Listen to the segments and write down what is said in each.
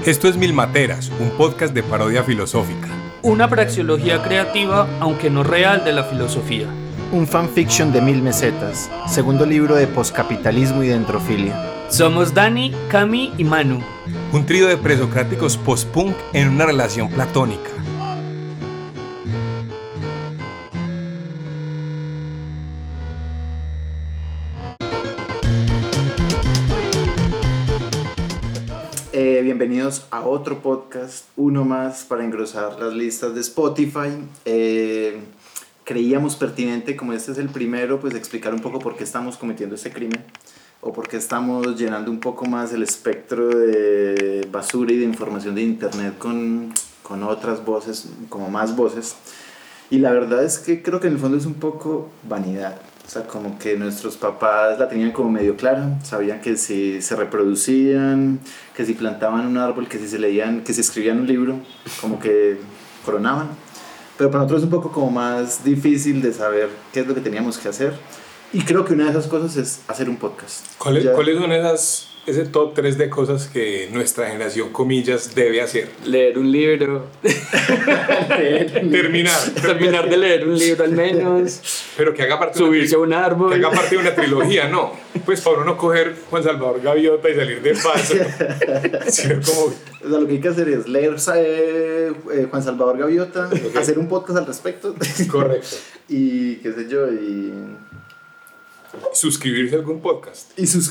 Esto es Mil Materas, un podcast de parodia filosófica. Una praxeología creativa, aunque no real, de la filosofía. Un fanfiction de 1000 mesetas, segundo libro de poscapitalismo y dentrofilia. Somos Dani, Cami y Manu. Un trío de presocráticos post-punk en una relación platónica. Bienvenidos a otro podcast, uno más para engrosar las listas de Spotify. Creíamos pertinente, como este es el primero, pues explicar un poco por qué estamos cometiendo este crimen o por qué estamos llenando un poco más el espectro de basura y de información de internet con otras voces, como más voces. Y la verdad es que creo que en el fondo es un poco vanidad. O sea, como que nuestros papás la tenían como medio clara, sabían que si se reproducían, que si plantaban un árbol, que si se leían, que si escribían un libro, como que coronaban. Pero para nosotros es un poco como más difícil de saber qué es lo que teníamos que hacer. Y creo que una de esas cosas es hacer un podcast. ¿Cuáles son ese top 3 de cosas que nuestra generación, comillas, debe hacer? Leer un libro. Terminar de leer un libro al menos. Pero que haga parte subirse a un árbol. Que haga parte de una trilogía, ¿no? Pues para uno no coger Juan Salvador Gaviota y salir de paso. Sino como... O sea, lo que hay que hacer es leer Juan Salvador Gaviota, okay, hacer un podcast al respecto. Correcto. Y qué sé yo, y... suscribirse a algún podcast.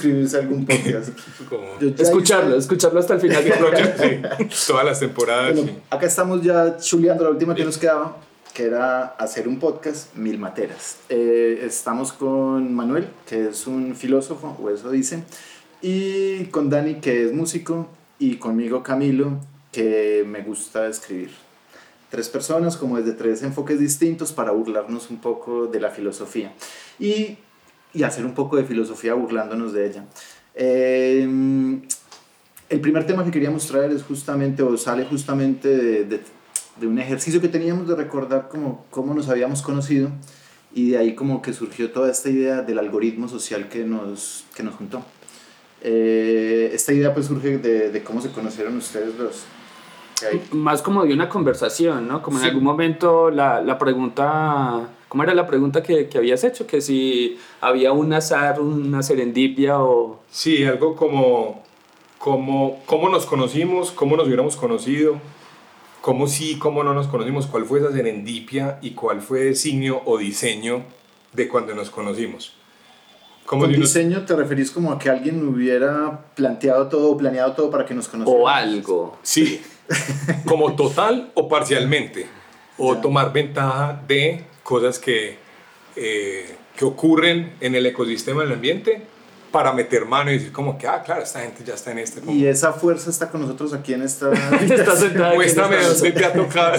Escucharlo hasta el final. Sí, todas las temporadas. Bueno, sí. Acá estamos ya chuleando la última que nos quedaba, que era hacer un podcast, Mil Materas. Estamos con Manuel, que es un filósofo, o eso dice, y con Dani, que es músico, y conmigo Camilo, que me gusta escribir. 3 personas, como desde 3 enfoques distintos, para burlarnos un poco de la filosofía. Y hacer un poco de filosofía burlándonos de ella. El primer tema que queríamos traer es justamente, o sale justamente de un ejercicio que teníamos de recordar cómo nos habíamos conocido, y de ahí como que surgió toda esta idea del algoritmo social que nos juntó. Esta idea pues surge de cómo se conocieron ustedes dos. Más como de una conversación, ¿no? Como en algún momento la pregunta... ¿Cómo era la pregunta que habías hecho? Que si había un azar, una serendipia o... Sí, algo como cómo nos conocimos, cómo nos hubiéramos conocido, cómo sí, cómo no nos conocimos, cuál fue esa serendipia y cuál fue designio o diseño de cuando nos conocimos. ¿Con diseño te referís como a que alguien hubiera planeado todo para que nos conociéramos? O algo. Sí, como total o parcialmente. O tomar ventaja de cosas que ocurren en el ecosistema del ambiente para meter mano y decir como que, claro, esta gente ya está en este... Como... Y esa fuerza está con nosotros aquí en esta... Está sentada. Muéstrame dónde te ha tocado.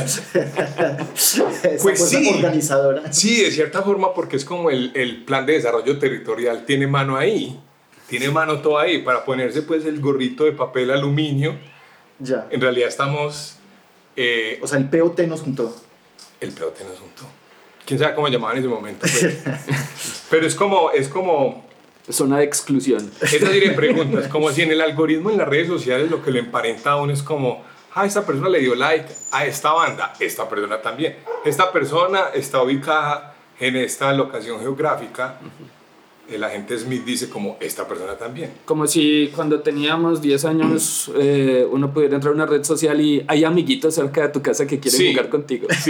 Pues sí, organizadora. Sí, de cierta forma, porque es como el plan de desarrollo territorial tiene mano ahí, tiene mano todo ahí, para ponerse pues el gorrito de papel aluminio. Ya. En realidad estamos... o sea, el POT nos juntó. El POT nos juntó. Quién sabe cómo llamaban en ese momento. Pero es como... Zona de exclusión. Esas serían preguntas, como si en el algoritmo en las redes sociales lo que lo emparenta a uno es como, esta persona le dio like a esta banda, esta persona también. Esta persona está ubicada en esta locación geográfica. El agente Smith dice como, esta persona también. Como si cuando teníamos 10 años uno pudiera entrar a una red social y hay amiguitos cerca de tu casa que quieren jugar contigo. Sí.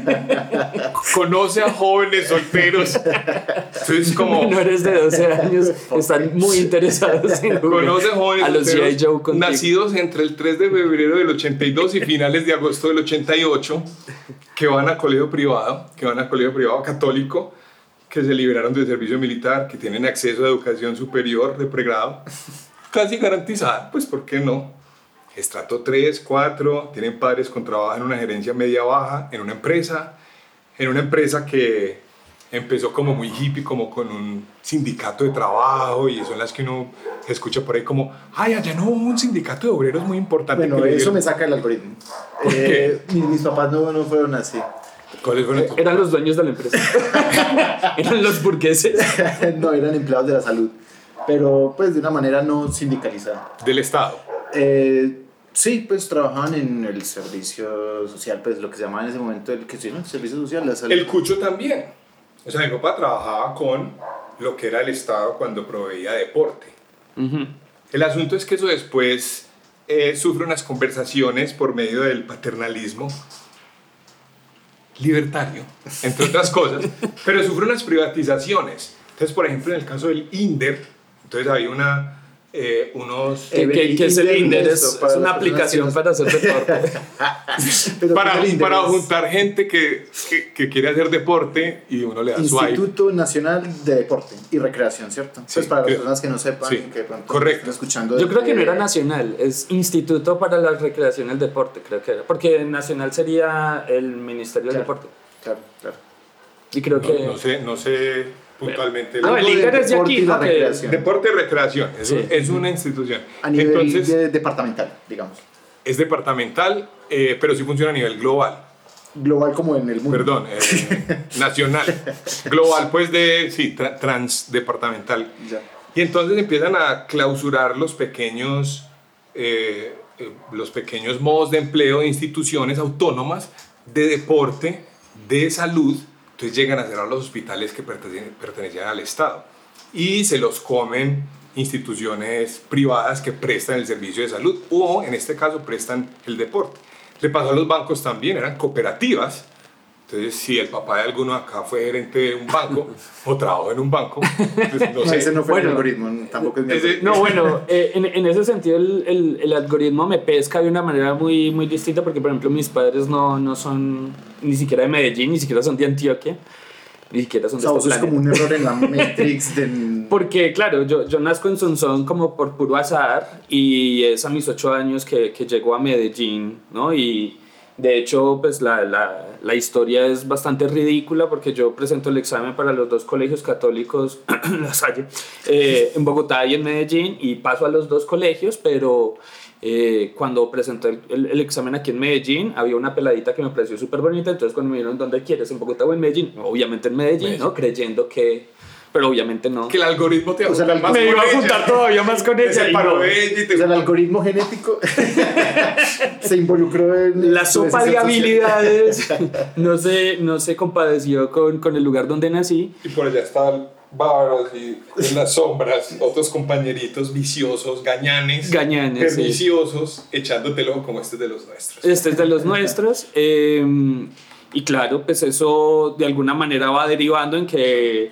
Conoce a jóvenes solteros. Entonces como... Menores de 12 años están muy interesados en jugar. Conoce a jóvenes a los solteros G.I. Joe contigo. Nacidos entre el 3 de febrero del 82 y finales de agosto del 88, que van a colegio privado católico, que se liberaron del servicio militar, que tienen acceso a educación superior de pregrado, casi garantizada, pues ¿por qué no? Estrato 3, 4, tienen padres con trabajo en una gerencia media-baja, en una empresa que empezó como muy hippie, como con un sindicato de trabajo, y son las que uno escucha por ahí como, allá no hubo un sindicato de obreros muy importante. Bueno, eso me saca el algoritmo. Mis papás no fueron así. ¿Cuáles fueron? Eran los dueños de la empresa. Eran los burgueses. No, eran empleados de la salud, pero pues de una manera no sindicalizada. Del Estado. Sí, pues trabajaban en el servicio social, pues lo que se llamaba en ese momento el servicio social, la salud. El Cucho también. O sea, mi papá trabajaba con lo que era el Estado cuando proveía deporte. Ujú. El asunto es que eso después sufre unas conversaciones por medio del paternalismo libertario, entre otras cosas, pero sufre unas privatizaciones. Entonces, por ejemplo, en el caso del INDER, entonces había unos... ¿Qué es el INDER? Es una aplicación para hacer deporte. para juntar gente que quiere hacer deporte y uno le da su Instituto Nacional de Deporte y Recreación, ¿cierto? Sí, pues para las creo. personas que no sepan, Sí, que pronto correcto. están escuchando. Yo creo que no era nacional, es Instituto para la Recreación y el Deporte, creo que era. Porque nacional sería el Ministerio del Deporte. Claro. Y creo que... No sé puntualmente. No, el INDER es de aquí, ¿no? Deporte y recreación, Sí. es una institución. A nivel Entonces, departamental, digamos. es departamental, pero sí funciona a nivel global. Global como en el mundo. Perdón, nacional. Global, pues transdepartamental. Ya. Y entonces empiezan a clausurar los pequeños modos de empleo de instituciones autónomas de deporte, de salud. Entonces llegan a cerrar los hospitales que pertenecían al Estado y se los comen instituciones privadas que prestan el servicio de salud o en este caso prestan el deporte. Le pasó a los bancos también, eran cooperativas. Entonces, si el papá de alguno acá fue gerente de un banco o trabajó en un banco, pues no sé. Ese no fue Bueno, el algoritmo, tampoco es mi algoritmo. No, bueno, en ese sentido el algoritmo me pesca de una manera muy, muy distinta porque, por ejemplo, mis padres no son ni siquiera de Medellín, ni siquiera son de Antioquia, ni siquiera son de O este sea, eso es como planeta. un error en la Matrix del... Porque, claro, yo nazco en Sonsón como por puro azar y es a mis 8 años que llego a Medellín, ¿no? Y de hecho, pues la historia es bastante ridícula porque yo presento el examen para los 2 colegios católicos, La Salle, en Bogotá y en Medellín, y paso a los 2 colegios, pero cuando presenté el examen aquí en Medellín, había una peladita que me pareció súper bonita, entonces cuando me dijeron ¿dónde quieres? ¿En Bogotá o en Medellín? Obviamente en Medellín, ¿no? Creyendo que... Pero obviamente no. Que el algoritmo te va a juntar más Me con iba a ella. juntar todavía más con ella. Se y paró no. de ella y te O sea, el algoritmo genético se involucró en... La sopa de habilidades no se compadeció con el lugar donde nací. Y por allá estaban bárbaros y en las sombras otros compañeritos viciosos, gañanes, Gañanes, sí. perniciosos, echándotelo como este es de los nuestros. Este es de los nuestros. Y claro, pues eso de alguna manera va derivando en que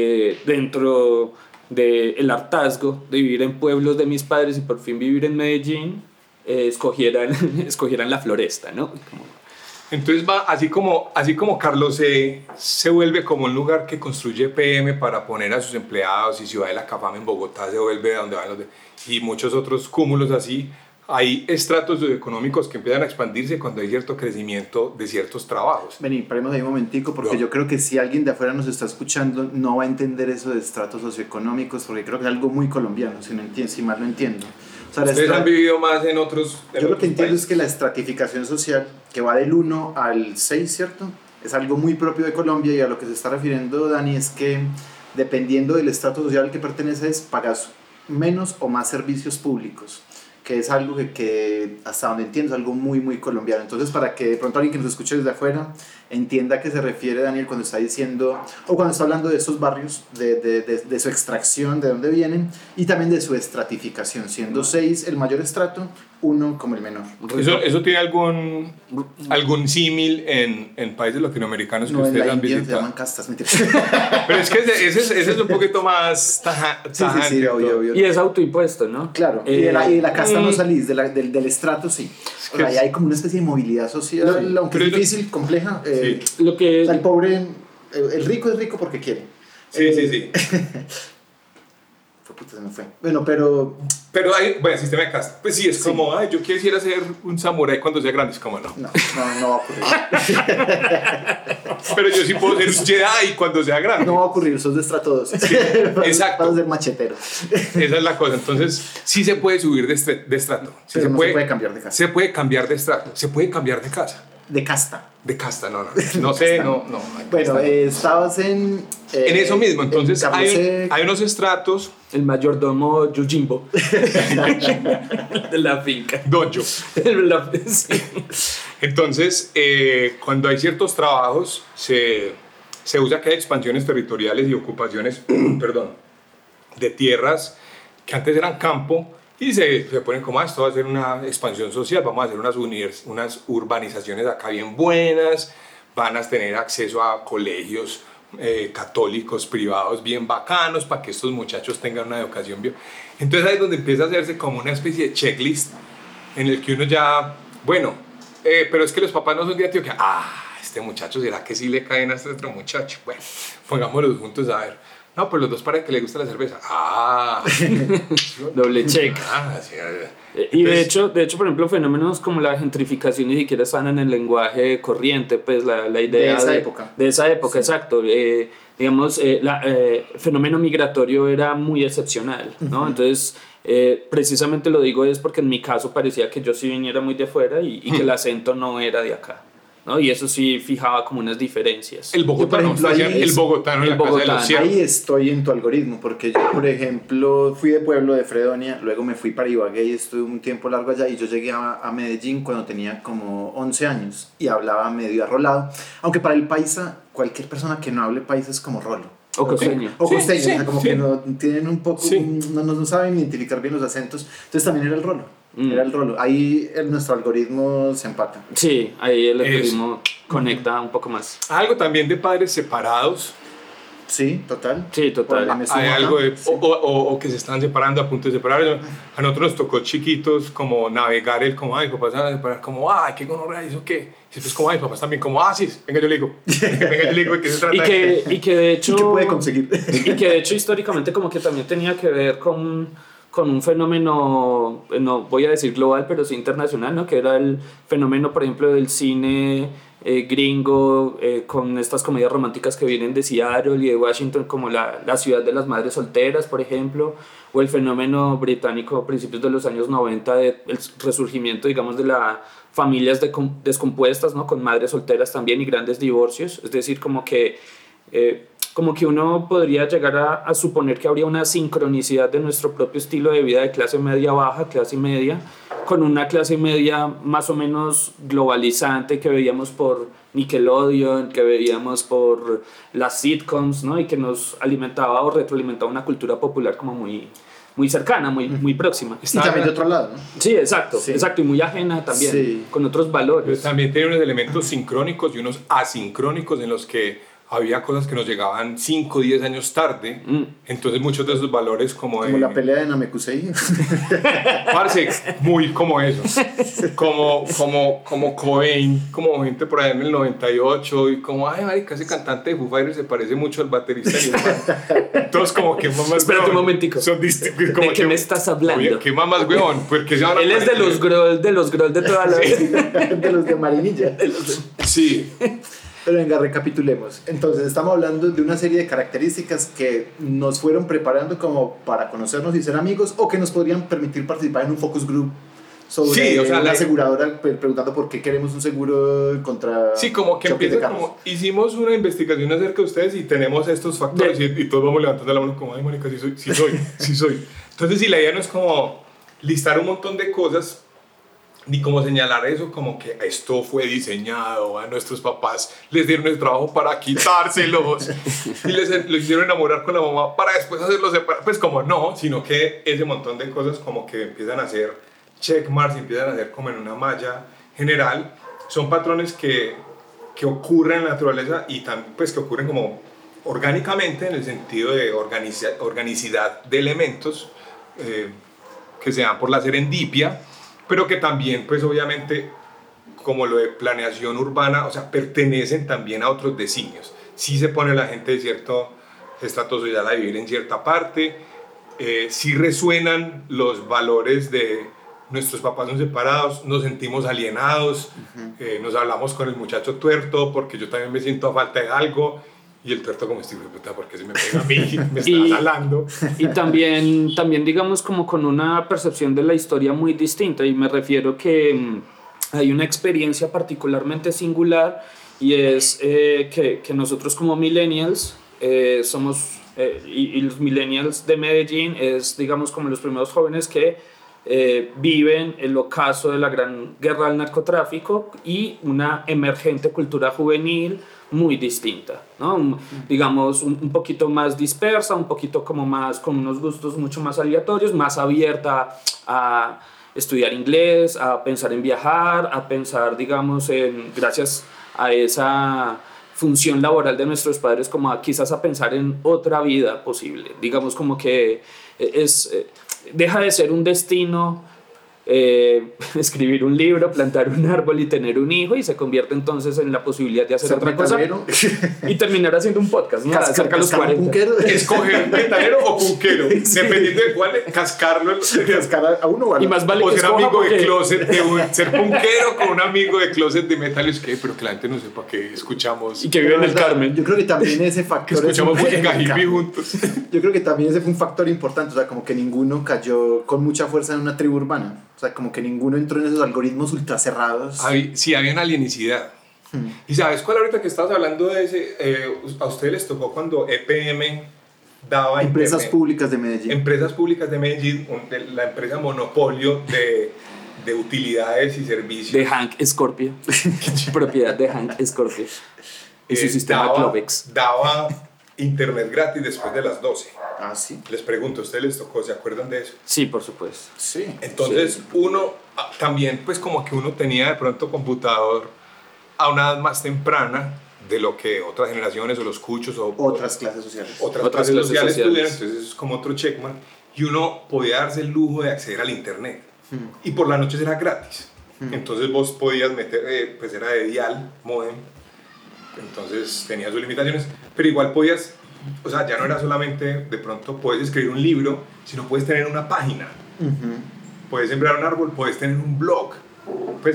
dentro del hartazgo de vivir en pueblos de mis padres y por fin vivir en Medellín, escogieran la floresta, ¿no? Entonces va así como Carlos se vuelve como un lugar que construye PM para poner a sus empleados, y Ciudad de la Cafam en Bogotá se vuelve donde van y muchos otros cúmulos así. Hay estratos económicos que empiezan a expandirse cuando hay cierto crecimiento de ciertos trabajos. Vení, paremos ahí un momentico, porque No. yo creo que si alguien de afuera nos está escuchando no va a entender eso de estratos socioeconómicos, porque creo que es algo muy colombiano, si mal no entiendo. O sea, Ustedes han vivido más en otros yo lo que entiendo es que la estratificación social, que va del 1 al 6, ¿cierto? Es algo muy propio de Colombia, y a lo que se está refiriendo Dani es que dependiendo del estrato social al que perteneces, pagas menos o más servicios públicos, que es algo que hasta donde entiendo es algo muy muy colombiano. Entonces, para que de pronto alguien que nos escuche desde afuera entienda a qué se refiere Daniel cuando está diciendo o cuando está hablando de estos barrios, de su extracción, de dónde vienen, y también de su estratificación, siendo 6 el mayor estrato, 1 como el menor. ¿Eso tiene algún símil en países latinoamericanos que No, en ustedes la han India se visitado? llaman castas, mentira. Pero es que ese es un poquito más tajante. Sí, obvio. Y es autoimpuesto, ¿no? Claro, y de la casta no salís, del estrato sí. O sea, ahí hay como una especie de movilidad social, aunque es difícil, compleja. Lo que... O sea, el pobre, el rico es rico porque quiere. Sí. Puta, se me fue. Bueno, pero hay, bueno, sistema de casta. Pues sí, es como, ay, yo quisiera ser un samurái cuando sea grande. Es como, no. no va a ocurrir. Pero yo sí puedo ser un Jedi cuando sea grande. No va a ocurrir, sos de estrato 2. Exacto. Vas a ser machetero. Esa es la cosa. Entonces, sí se puede subir de estrato. Sí Pero no se puede cambiar de casa. Se puede cambiar de estrato. Se puede cambiar de casa. De casta. De casta, no sé, no. Bueno, estabas en eso mismo, entonces en hay unos estratos. El mayordomo Yujimbo de la finca. Dojo. Sí. Entonces, cuando hay ciertos trabajos, se usa que hay expansiones territoriales y ocupaciones, de tierras que antes eran campo, y se ponen como, esto va a ser una expansión social, vamos a hacer unas urbanizaciones acá bien buenas, van a tener acceso a colegios católicos privados bien bacanos para que estos muchachos tengan una educación bien. Entonces ahí es donde empieza a hacerse como una especie de checklist en el que uno ya, bueno, pero es que los papás no son de Antioquia. Este muchacho, ¿será que sí le caen a este otro muchacho? Bueno, pongámoslos juntos a ver. No, pues los dos para que le guste la cerveza. Doble check. Sí. Y de hecho, por ejemplo, fenómenos como la gentrificación ni siquiera están en el lenguaje corriente, pues la idea de esa época, sí. Exacto. Digamos, fenómeno migratorio era muy excepcional, ¿no? Entonces, precisamente lo digo es porque en mi caso parecía que yo sí viniera muy de afuera y que el acento no era de acá, ¿no? Y eso sí fijaba como unas diferencias. El bogotano, el bogotano en la casa de los ciervos. Ahí estoy en tu algoritmo, porque yo, por ejemplo, fui de pueblo de Fredonia, luego me fui para Ibagué y estuve un tiempo largo allá, y yo llegué a Medellín cuando tenía como 11 años y hablaba medio arrolado, aunque para el paisa, cualquier persona que no hable paisa es como rolo. O costeño. O costeño, sí, o sea, como que no tienen un poco, no saben identificar bien los acentos, entonces también era el rolo. Era el rolo. Ahí nuestro algoritmo se empata. Sí, ahí el algoritmo conecta un poco más. Algo también de padres separados. Sí, total. Sí, total. Hay algo de, o que se están separando a punto de separar. A nosotros nos tocó chiquitos como navegar el como, papás se van a separar, como, qué gonorrea, ¿eso qué? Y después como, papás también como, sí, venga yo le digo. ¿De qué se trata? Y que de hecho... ¿Y qué puede conseguir? Y que de hecho históricamente como que también tenía que ver con un fenómeno, no voy a decir global, pero sí internacional, ¿no? Que era el fenómeno, por ejemplo, del cine gringo, con estas comedias románticas que vienen de Seattle y de Washington, como la ciudad de las madres solteras, por ejemplo, o el fenómeno británico a principios de los años 90 del resurgimiento, digamos, de las familias descompuestas, ¿no? Con madres solteras también y grandes divorcios. Es decir, como que uno podría llegar a suponer que habría una sincronicidad de nuestro propio estilo de vida de clase media baja, clase media, con una clase media más o menos globalizante que veíamos por Nickelodeon, que veíamos por las sitcoms, ¿no? Y que nos alimentaba o retroalimentaba una cultura popular como muy cercana, muy próxima. Y también de otro lado, ¿no? Sí, exacto, y muy ajena también, con otros valores. Pero también tiene unos elementos sincrónicos y unos asincrónicos en los que había cosas que nos llegaban 5 o 10 años tarde, entonces muchos de esos valores como la pelea de Namekusei. Parce, muy como eso, como Cobain, como gente por allá en el 98, y como, marica, ese cantante de Foo Fighters se parece mucho al baterista de Nirvana. Entonces como que mamás, espérate un momentico, son ¿de qué me estás hablando? ¿Qué mamás, weón? Porque él es de los Grohl de toda la vida. De los de Marinilla. Sí. Pero venga, recapitulemos. Entonces, estamos hablando de una serie de características que nos fueron preparando como para conocernos y ser amigos, o que nos podrían permitir participar en un focus group sobre la aseguradora, preguntando por qué queremos un seguro contra... Sí, como que empieza como, hicimos una investigación acerca de ustedes y tenemos estos factores y todos vamos levantando la mano como, marica, sí soy. Entonces, si la idea no es como listar un montón de cosas, ni como señalar eso como que esto fue diseñado, a nuestros papás les dieron el trabajo para quitárselos y les hicieron enamorar con la mamá para después hacerlos separar, pues como no, sino que ese montón de cosas como que empiezan a hacer checkmarks y empiezan a hacer como en una malla general, son patrones que ocurren en la naturaleza y pues que ocurren como orgánicamente en el sentido de organicidad de elementos que se dan por la serendipia, pero que también, pues obviamente, como lo de planeación urbana, o sea, pertenecen también a otros designios. Sí se pone la gente de cierto estrato social a vivir en cierta parte, sí resuenan los valores de nuestros papás son separados, nos sentimos alienados, nos hablamos con el muchacho tuerto porque yo también me siento a falta de algo, y el tuerto como estoy, puta, porque se me pega a mí, me está jalando. Y también digamos como con una percepción de la historia muy distinta, y me refiero que hay una experiencia particularmente singular y es que nosotros como millennials somos, y los millennials de Medellín es, digamos, como los primeros jóvenes que viven el ocaso de la gran guerra del narcotráfico y una emergente cultura juvenil muy distinta, ¿no? Digamos, un poquito más dispersa, un poquito como más, con unos gustos mucho más aleatorios, más abierta a estudiar inglés, a pensar en viajar, a pensar, digamos, gracias a esa función laboral de nuestros padres, como quizás a pensar en otra vida posible. Digamos como que deja de ser un destino escribir un libro, plantar un árbol y tener un hijo, y se convierte entonces en la posibilidad de hacer otra cosa y terminar haciendo un podcast, ¿no? Acerca de los 40. Escoger metalero o punquero, dependiendo de cuál, cascarlo, cascar a uno o a y más vale o que ser amigo de closet, ser punquero con un amigo de closet de metal, es que, pero que la gente no sepa que escuchamos y que vive en el Carmen. Yo creo que también ese factor que escuchamos música hippie juntos. Yo creo que también ese fue un factor importante, o sea, como que ninguno cayó con mucha fuerza en una tribu urbana. O sea, como que ninguno entró en esos algoritmos ultra cerrados. Sí, había una alienicidad. ¿Y sabes cuál ahorita que estabas hablando de ese? A ustedes les tocó cuando EPM daba... Empresas Públicas de Medellín. Empresas Públicas de Medellín, la empresa monopolio de utilidades y servicios. De Hank Scorpio. Propiedad de Hank Scorpio. Y su sistema Globex. Daba internet gratis después de las 12. Ah, sí. Les pregunto, ¿a ustedes les tocó? ¿Se acuerdan de eso? Sí, por supuesto. Sí. Entonces, uno también, pues como que uno tenía de pronto computador a una edad más temprana de lo que otras generaciones o los cuchos o otras clases sociales. Otras clases sociales tuvieron, entonces eso es como otro checkmark. Y uno podía darse el lujo de acceder al internet. Y por las noches era gratis. Entonces vos podías meter, pues era de dial, modem. Entonces tenía sus limitaciones, pero igual podías, o sea, ya no era solamente de pronto puedes escribir un libro, sino puedes tener una página, puedes sembrar un árbol, puedes tener un blog, pues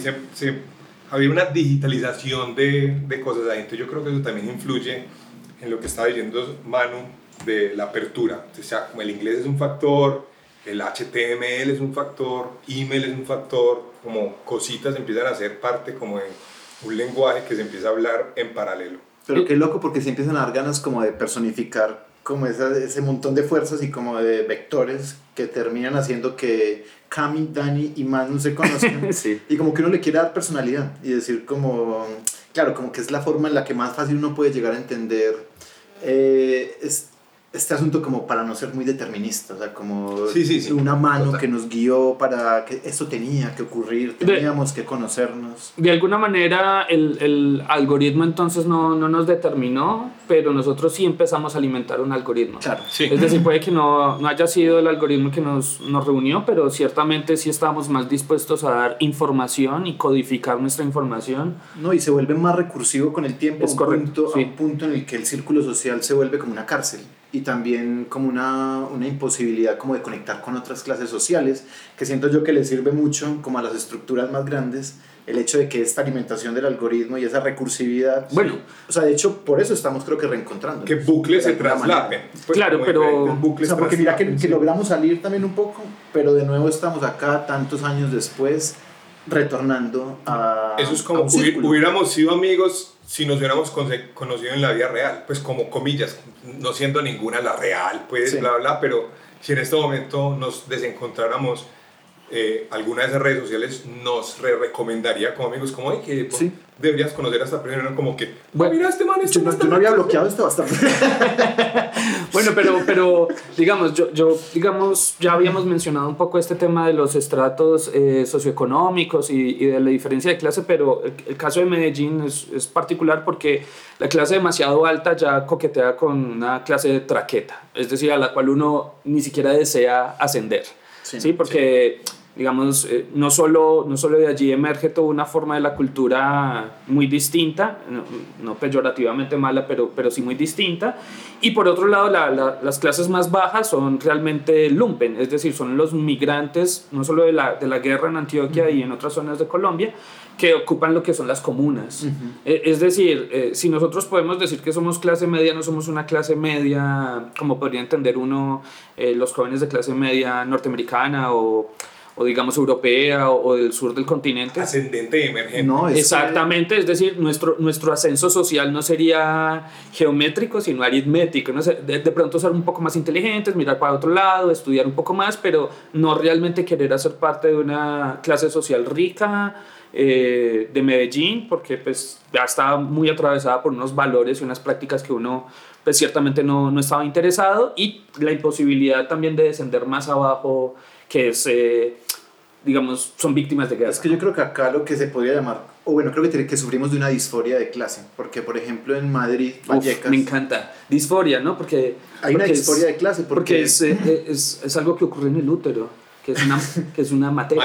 había una digitalización de cosas ahí. Entonces yo creo que eso también influye en lo que estaba diciendo Manu de la apertura. O sea, como el inglés es un factor, el HTML es un factor, email es un factor, como cositas empiezan a ser parte como de un lenguaje que se empieza a hablar en paralelo. Pero qué loco, porque se empiezan a dar ganas como de personificar como ese montón de fuerzas y como de vectores que terminan haciendo que Cami, Dani y Manu se conozcan. Sí. Y como que uno le quiere dar personalidad y decir como, claro, como que es la forma en la que más fácil uno puede llegar a entender este asunto, como para no ser muy determinista, o sea, como una mano total, que nos guió para que eso tenía que ocurrir, teníamos que conocernos. De alguna manera el algoritmo entonces no nos determinó, pero nosotros sí empezamos a alimentar un algoritmo. Claro. Sí. Es decir, puede que no haya sido el algoritmo que nos reunió, pero ciertamente sí estábamos más dispuestos a dar información y codificar nuestra información. No, y se vuelve más recursivo con el tiempo, es correcto, a un punto en el que el círculo social se vuelve como una cárcel. Y también como una imposibilidad como de conectar con otras clases sociales, que siento yo que le sirve mucho como a las estructuras más grandes, el hecho de que esta alimentación del algoritmo y esa recursividad, bueno, o sea, de hecho por eso estamos creo que reencontrando. Que bucles se traslapen. Pues, claro, pero... O sea, porque mira que logramos salir también un poco, pero de nuevo estamos acá tantos años después retornando a... Eso es como hubiéramos sido amigos si nos hubiéramos conocido en la vida real, pues como comillas, no siendo ninguna la real, pues sí, bla, bla, pero si en este momento nos desencontráramos, alguna de esas redes sociales nos recomendaría como amigos, como que sí, deberías conocer a esta persona, como que, bueno, mira, este man yo no había bloqueado esto bastante. Bueno, pero digamos, digamos, ya habíamos mencionado un poco este tema de los estratos socioeconómicos y de la diferencia de clase, pero el caso de Medellín es particular porque la clase demasiado alta ya coquetea con una clase de traqueta, es decir, a la cual uno ni siquiera desea ascender, ¿sí? Porque... Sí. Digamos, no solo de allí emerge toda una forma de la cultura muy distinta, no peyorativamente mala, pero sí muy distinta, y por otro lado las clases más bajas son realmente lumpen, es decir, son los migrantes no solo de la guerra en Antioquia y en otras zonas de Colombia, que ocupan lo que son las comunas. Es decir, si nosotros podemos decir que somos clase media, no somos una clase media como podría entender uno, los jóvenes de clase media norteamericana o digamos europea o del sur del continente. Ascendente y emergente. No, Exactamente, es decir, nuestro ascenso social no sería geométrico, sino aritmético, ¿no? De pronto ser un poco más inteligentes, mirar para otro lado, estudiar un poco más, pero no realmente querer hacer parte de una clase social rica de Medellín, porque pues ya estaba muy atravesada por unos valores y unas prácticas que uno pues ciertamente no estaba interesado, y la imposibilidad también de descender más abajo, que es... digamos, son víctimas de guerra. Es que yo creo que acá lo que se podría llamar, o bueno, creo que sufrimos de una disforia de clase, porque por ejemplo en Madrid, Vallecas... me encanta. Disforia, ¿no? Porque una disforia de clase. Porque es algo que ocurre en el útero, que es una materia.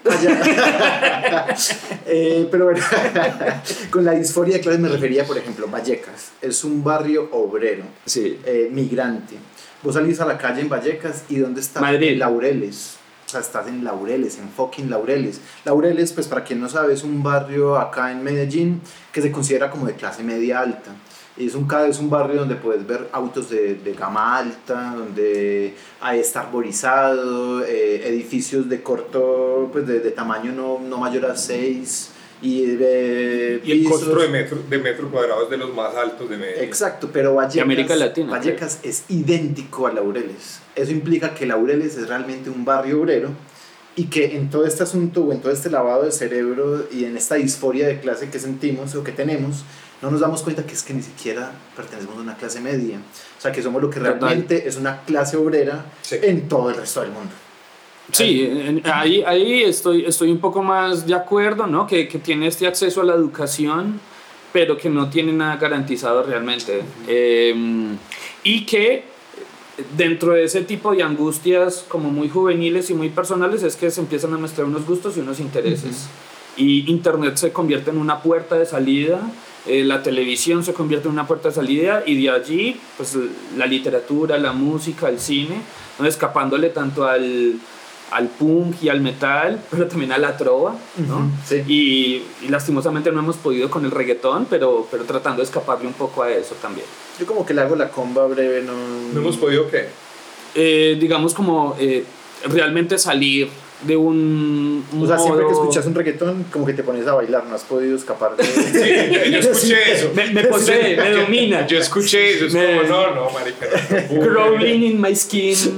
Pero bueno, con la disforia de clase me refería, por ejemplo, Vallecas. Es un barrio obrero, sí. Migrante. Vos salís a la calle en Vallecas y ¿dónde está? Madrid. Laureles. O sea, estás en Laureles, en fucking Laureles. Laureles, pues para quien no sabe, es un barrio acá en Medellín que se considera como de clase media alta. Es un barrio donde puedes ver autos de gama alta, donde está arborizado, edificios de corto, pues de tamaño no mayor a 6. Y el costo de metro cuadrado es de los más altos de Medellín. Exacto, pero Vallecas, América Latina, Vallecas es idéntico a Laureles. Eso implica que Laureles es realmente un barrio obrero y que en todo este asunto o en todo este lavado de cerebro y en esta disforia de clase que sentimos o que tenemos, no nos damos cuenta que es que ni siquiera pertenecemos a una clase media. O sea, que somos lo que realmente es una clase obrera en todo el resto del mundo. Sí, ahí estoy un poco más de acuerdo, ¿no? Que tiene este acceso a la educación, pero que no tiene nada garantizado realmente. Y que dentro de ese tipo de angustias como muy juveniles y muy personales es que se empiezan a mezclar unos gustos y unos intereses. Y Internet se convierte en una puerta de salida, la televisión se convierte en una puerta de salida, y de allí pues la literatura, la música, el cine, ¿no? Escapándole tanto al punk y al metal, pero también a la trova, ¿no? Sí. Y lastimosamente no hemos podido con el reggaetón, pero tratando de escaparle un poco a eso también. Yo como que le hago la comba breve, ¿no? ¿No hemos podido qué? Digamos como realmente salir de un o sea, modo... siempre que escuchas un reggaetón, como que te pones a bailar, no has podido escapar de... Sí, yo escuché eso. Me posee, me domina. Yo escuché eso, es como, no, marica. Crawling in my skin.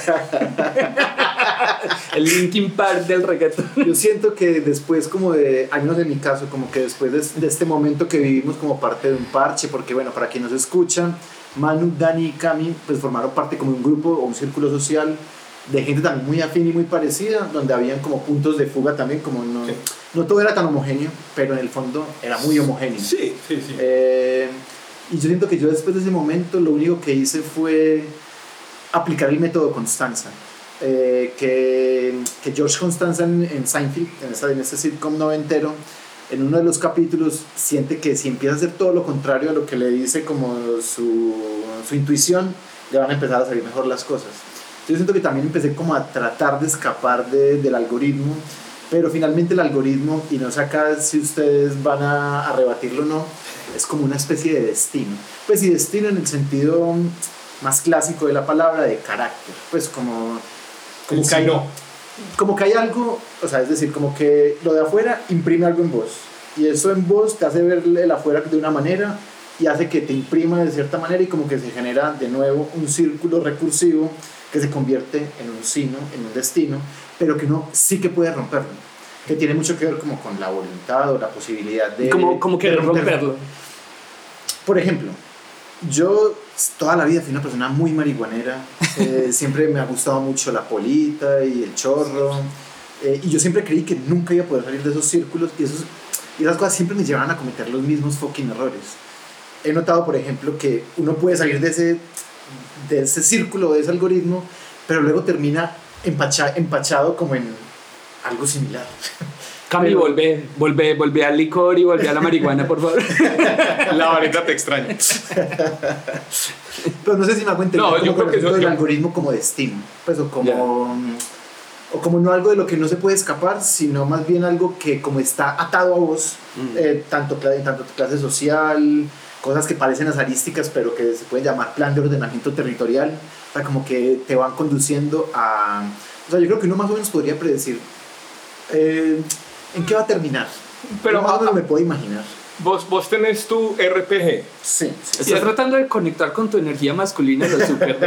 El Linkin Park del reggaetón. Yo siento que después como de, al menos en mi caso, como que después de este momento que vivimos como parte de un parche, porque bueno, para quien nos escucha, Manu, Dani y Cami pues formaron parte como de un grupo o un círculo social de gente también muy afín y muy parecida, donde habían como puntos de fuga también, como no todo era tan homogéneo, pero en el fondo era muy homogéneo. Sí. Y yo siento que yo después de ese momento lo único que hice fue aplicar el método Constanza. Que George Constanza en Seinfeld, en este sitcom noventero, en uno de los capítulos siente que si empieza a hacer todo lo contrario a lo que le dice como su intuición, le van a empezar a salir mejor las cosas. Yo siento que también empecé como a tratar de escapar del algoritmo, pero finalmente el algoritmo, y no sé acá si ustedes van a rebatirlo o no, es como una especie de destino. Pues y destino en el sentido más clásico de la palabra, de carácter, pues como que hay algo, o sea, es decir, como que lo de afuera imprime algo en vos, y eso en vos te hace ver el afuera de una manera y hace que te imprima de cierta manera, y como que se genera de nuevo un círculo recursivo que se convierte en un sino, en un destino, pero que uno sí que puede romperlo, que tiene mucho que ver como con la voluntad o la posibilidad de... ¿Cómo querer romperlo? Por ejemplo, yo toda la vida fui una persona muy marihuanera, siempre me ha gustado mucho la polita y el chorro, y yo siempre creí que nunca iba a poder salir de esos círculos, y esas cosas siempre me llevaban a cometer los mismos fucking errores. He notado, por ejemplo, que uno puede salir de ese círculo, de ese algoritmo, pero luego termina empachado como en algo similar. Cami, volvé al licor y volvé a la marihuana, por favor. La varita te extraña. Pero no sé si me hago entender. No, yo creo que el algoritmo como destino, pues, o como no algo de lo que no se puede escapar, sino más bien algo que como está atado a vos, tanto tu clase social, cosas que parecen azarísticas, pero que se pueden llamar plan de ordenamiento territorial, o sea, como que te van conduciendo a... O sea, yo creo que uno más o menos podría predecir en qué va a terminar. Pero más o menos me puedo imaginar. Vos tenés tu RPG. Sí. Estás tratando de conectar con tu energía masculina de los super.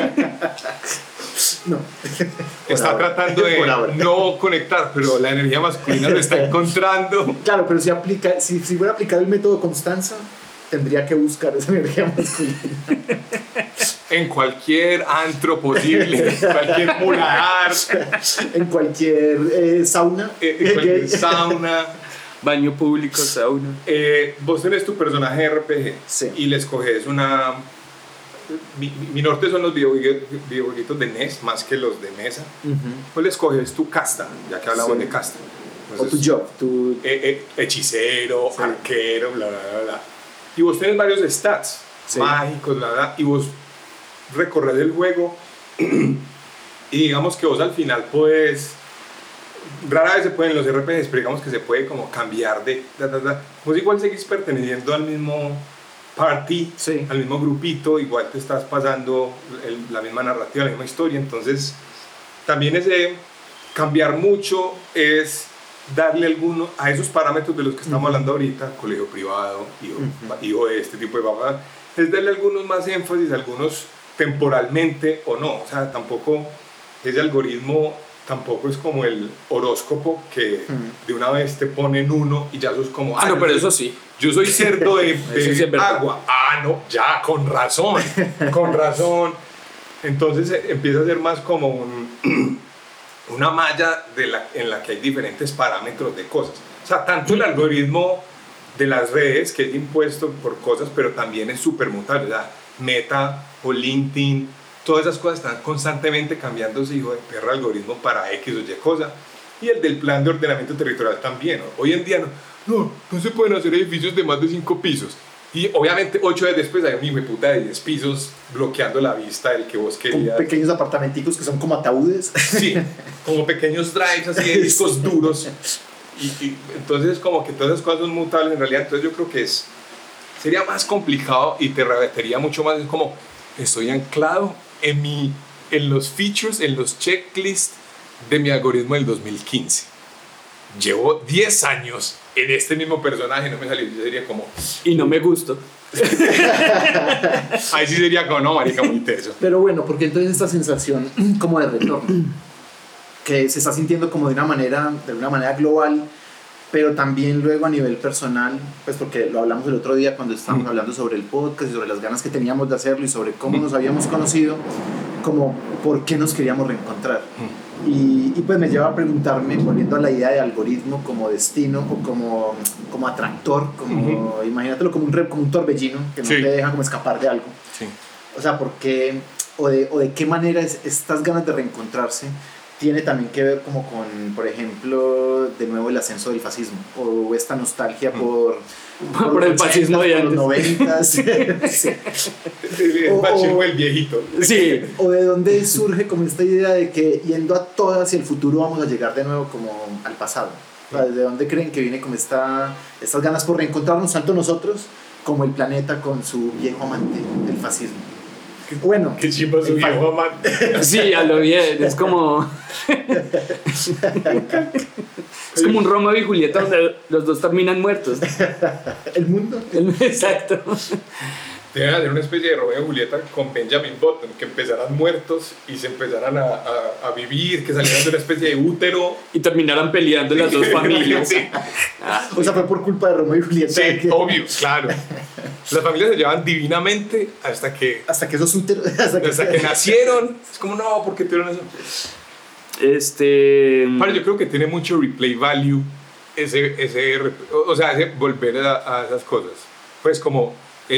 No. Está tratando de no conectar, pero la energía masculina lo está encontrando. Claro, pero si fuera a aplicar el método Constanza, tendría que buscar esa energía masculina. En cualquier antro posible, en cualquier muladar, en cualquier sauna. en cualquier sauna. Baño público, sauna. Vos tenés tu personaje RPG, sí, y le escoges una... Mi norte son los videojuegos de NES más que los de mesa. Pues le escoges tu casta, ya que hablamos de casta. Entonces, o tu job, tu... hechicero, arquero, bla, bla, bla, bla. Y vos tenés varios stats mágicos, bla, bla, y vos recorres el juego y digamos que vos al final puedes... Rara vez se pueden los RPGs, pero digamos que se puede como cambiar de... Vos igual seguís perteneciendo al mismo... party, al mismo grupito, igual te estás pasando la misma narrativa, la misma historia, entonces también ese cambiar mucho es darle alguno a esos parámetros de los que estamos hablando ahorita, colegio privado, hijo de este tipo de papá, es darle algunos más énfasis, algunos temporalmente o no, o sea, tampoco ese algoritmo tampoco es como el horóscopo que de una vez te ponen uno y ya sos como... no, pero eso sí. Yo soy cerdo de sí agua. No, ya, con razón. Entonces empieza a ser más como una malla en la que hay diferentes parámetros de cosas. O sea, tanto el algoritmo de las redes, que es impuesto por cosas, pero también es súper mutable. O sea, Meta o LinkedIn, todas esas cosas están constantemente cambiando ese hijo de perra algoritmo para X o Y cosa. Y el del plan de ordenamiento territorial también, ¿no? Hoy en día no se pueden hacer edificios de más de 5 pisos. Y obviamente 8 días después hay un hijo de puta de 10 pisos bloqueando la vista del que vos querías. Con pequeños apartamenticos que son como ataúdes. Sí, como pequeños drives así de discos duros. Y entonces como que todas esas cosas son mutables en realidad. Entonces yo creo que sería más complicado y te rebatería mucho más. Es como estoy anclado en los features, en los checklists de mi algoritmo del 2015. Llevo 10 años en este mismo personaje, no me salió, yo sería como... Y no me gustó. Ahí sí sería como, no, marica, muy teso. Pero bueno, porque entonces esta sensación como de retorno, que se está sintiendo como de una manera global, pero también luego a nivel personal, pues porque lo hablamos el otro día cuando estábamos hablando sobre el podcast y sobre las ganas que teníamos de hacerlo y sobre cómo nos habíamos conocido, como por qué nos queríamos reencontrar. Y pues me lleva a preguntarme, volviendo a la idea de algoritmo como destino o como atractor, como, imagínatelo como un torbellino que no te deja como escapar de algo. O sea, ¿por qué o de qué manera estas ganas de reencontrarse tiene también que ver como con, por ejemplo, de nuevo el ascenso del fascismo o esta nostalgia por el fascismo de antes, por los 90s? Sí. El fascismo el viejito. Sí. O de dónde surge como esta idea de que yendo a todo hacia el futuro vamos a llegar de nuevo como al pasado. O sea, ¿de dónde creen que viene como estas ganas por reencontrarnos tanto nosotros como el planeta con su viejo amante, el fascismo? Bueno, qué chimba su viejo amante. Sí, a lo bien, es como es como un Romeo y Julieta donde los dos terminan muertos. El mundo. Exacto. Deben hacer una especie de Romeo y Julieta con Benjamin Button, que empezaran muertos y se empezaran a vivir, que salieran de una especie de útero y terminaran peleando las dos familias. Sí. O sea, fue por culpa de Romeo y Julieta. Sí, obvio, claro. Las familias se llevan divinamente hasta que esos úteros hasta que nacieron. Es como, no, ¿por qué tuvieron eso? Pero yo creo que tiene mucho replay value ese volver a esas cosas. Pues como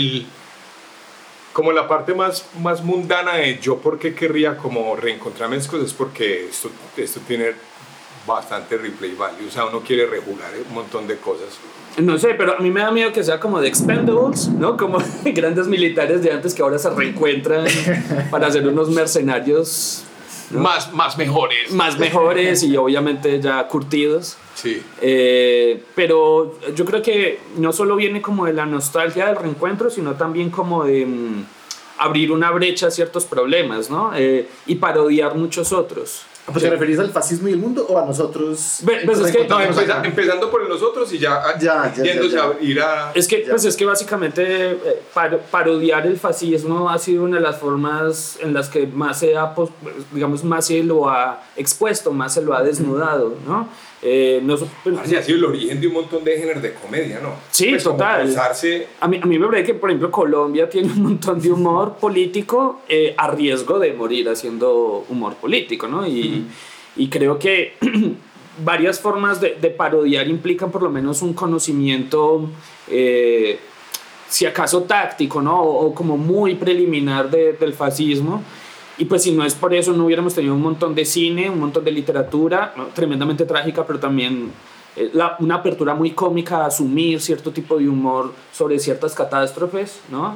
la parte más mundana de yo por qué querría como reencontrarme esas cosas, porque esto tiene bastante replay value. O sea, uno quiere rejugar un montón de cosas. No sé, pero a mí me da miedo que sea como de Expendables, ¿no? Como grandes militares de antes que ahora se reencuentran para hacer unos mercenarios ¿no? Más mejores. Más mejores y obviamente ya curtidos. Sí. Pero yo creo que no solo viene como de la nostalgia del reencuentro, sino también como de abrir una brecha a ciertos problemas, ¿no? Y parodiar muchos otros. Pues, ¿te referís al fascismo y el mundo o a nosotros? Pues es que No, empezando por nosotros y ya yéndose a ir a... Es que básicamente parodiar el fascismo ha sido una de las formas en las que más se lo ha expuesto, más se lo ha desnudado, ¿no? Ha sido el origen de un montón de géneros de comedia, ¿no? Sí, pues total. A mí me parece que, por ejemplo, Colombia tiene un montón de humor político a riesgo de morir haciendo humor político, ¿no? Y creo que varias formas de parodiar implican por lo menos un conocimiento, si acaso táctico, ¿no? O como muy preliminar del fascismo. Y pues si no es por eso no hubiéramos tenido un montón de cine, un montón de literatura, ¿no? Tremendamente trágica, pero también una apertura muy cómica a asumir cierto tipo de humor sobre ciertas catástrofes, ¿no?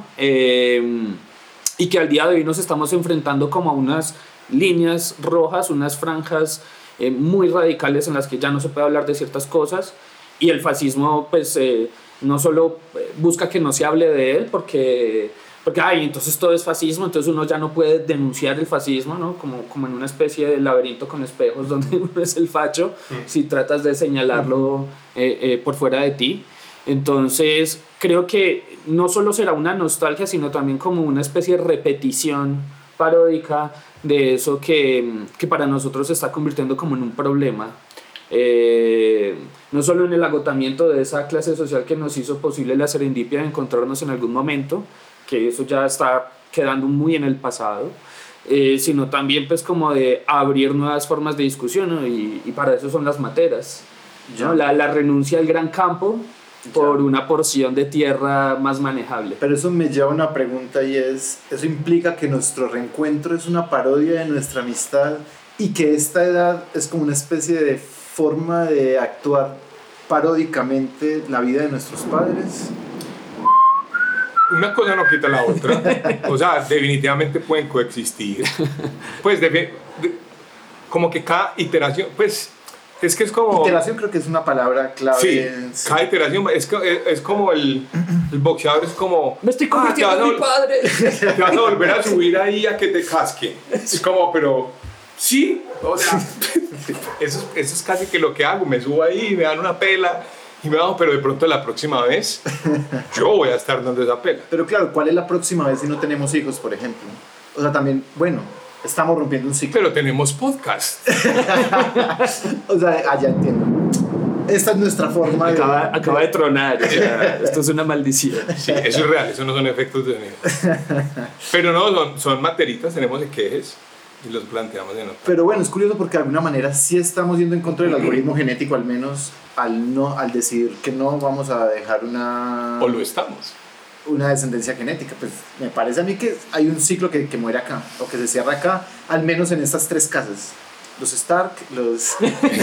Y que al día de hoy nos estamos enfrentando como a unas líneas rojas, unas franjas muy radicales en las que ya no se puede hablar de ciertas cosas, y el fascismo pues no solo busca que no se hable de él porque entonces todo es fascismo, entonces uno ya no puede denunciar el fascismo, ¿no? Como en una especie de laberinto con espejos donde uno es el facho si tratas de señalarlo por fuera de ti. Entonces creo que no solo será una nostalgia, sino también como una especie de repetición paródica de eso que para nosotros se está convirtiendo como en un problema. No solo en el agotamiento de esa clase social que nos hizo posible la serendipia de encontrarnos en algún momento, que eso ya está quedando muy en el pasado, sino también pues como de abrir nuevas formas de discusión, ¿no? Y para eso son las materas, ¿no? La renuncia al gran campo por una porción de tierra más manejable. Pero eso me lleva a una pregunta, y es, ¿eso implica que nuestro reencuentro es una parodia de nuestra amistad y que esta edad es como una especie de forma de actuar paródicamente la vida de nuestros padres? Una cosa no quita la otra. O sea, definitivamente pueden coexistir. Pues como que cada iteración, pues es que es como... Iteración creo que es una palabra clave. Sí, cada iteración es como el boxeador, es como... Me estoy convirtiendo en mi padre. Te vas a volver a subir ahí a que te casque. Es como, pero... Sí, o sea, eso es casi que lo que hago. Me subo ahí, me dan una pela y me bajo, pero de pronto la próxima vez yo voy a estar dando esa pela. Pero claro, ¿cuál es la próxima vez si no tenemos hijos, por ejemplo? O sea, también, bueno, estamos rompiendo un ciclo. Pero tenemos podcast. O sea, ya entiendo. Esta es nuestra forma acaba de tronar. O sea, esto es una maldición. Sí, eso es real, eso no son efectos de sonido. Pero no, son materitas, tenemos de quejes y los planteamos en otro. Pero bueno, es curioso porque de alguna manera sí estamos yendo en contra del algoritmo genético, al menos al decir que no vamos a dejar o lo estamos. Una descendencia genética. Pues me parece a mí que hay un ciclo que muere acá, o que se cierra acá, al menos en estas tres casas. Los Stark, los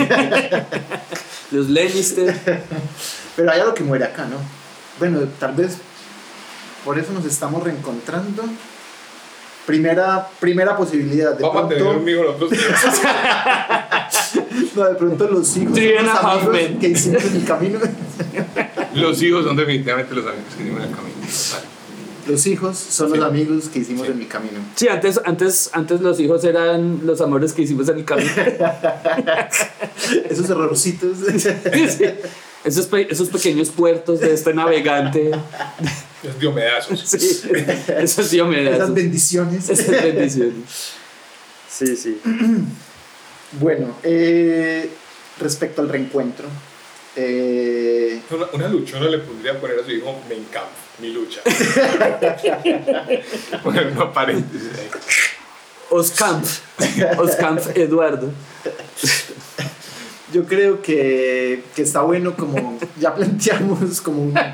Lannister. Pero hay algo que muere acá, ¿no? Bueno, tal vez por eso nos estamos reencontrando. Primera posibilidad. Vamos a tener un amigo nosotros. No, de pronto los hijos son los amigos que hicimos en el camino. Los hijos son definitivamente los amigos que hicimos en el camino. Vale. Los hijos son los amigos que hicimos en mi camino. Sí, antes los hijos eran los amores que hicimos en el camino. Esos errorcitos. Sí. Esos pequeños puertos de este navegante. Esos diomedazos. Sí, esos diomedazos. Esas bendiciones. Sí. Bueno, respecto al reencuentro. Una luchona le podría poner a su hijo Mein Kampf, mi lucha. Bueno, no paréntesis ahí. Oskampf Eduardo. Yo creo que está bueno, como ya planteamos, como un...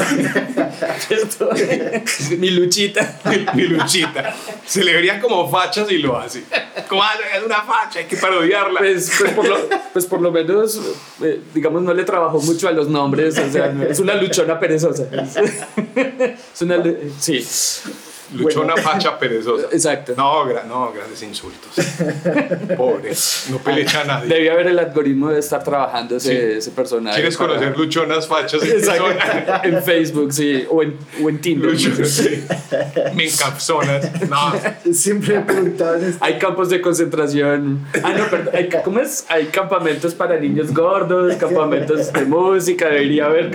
Mi luchita. Mi luchita. Se le vería como facha si lo hace. Como es una facha, hay que parodiarla. Pues por lo menos, digamos, no le trabajó mucho a los nombres. O sea, es una luchona perezosa. Sí. Luchona, facha, perezosa. Exacto. No, grandes insultos. Pobre, no pelecha a nadie. Debía haber el algoritmo de estar trabajando ese personaje. ¿Quieres conocer luchonas, fachas en persona? En Facebook, sí, o en Tinder. Luchonas, sí. Me encapzonas. No. Siempre he preguntado en Hay campos de concentración. No, perdón. ¿Cómo es? Hay campamentos para niños gordos, campamentos de música. Debería haber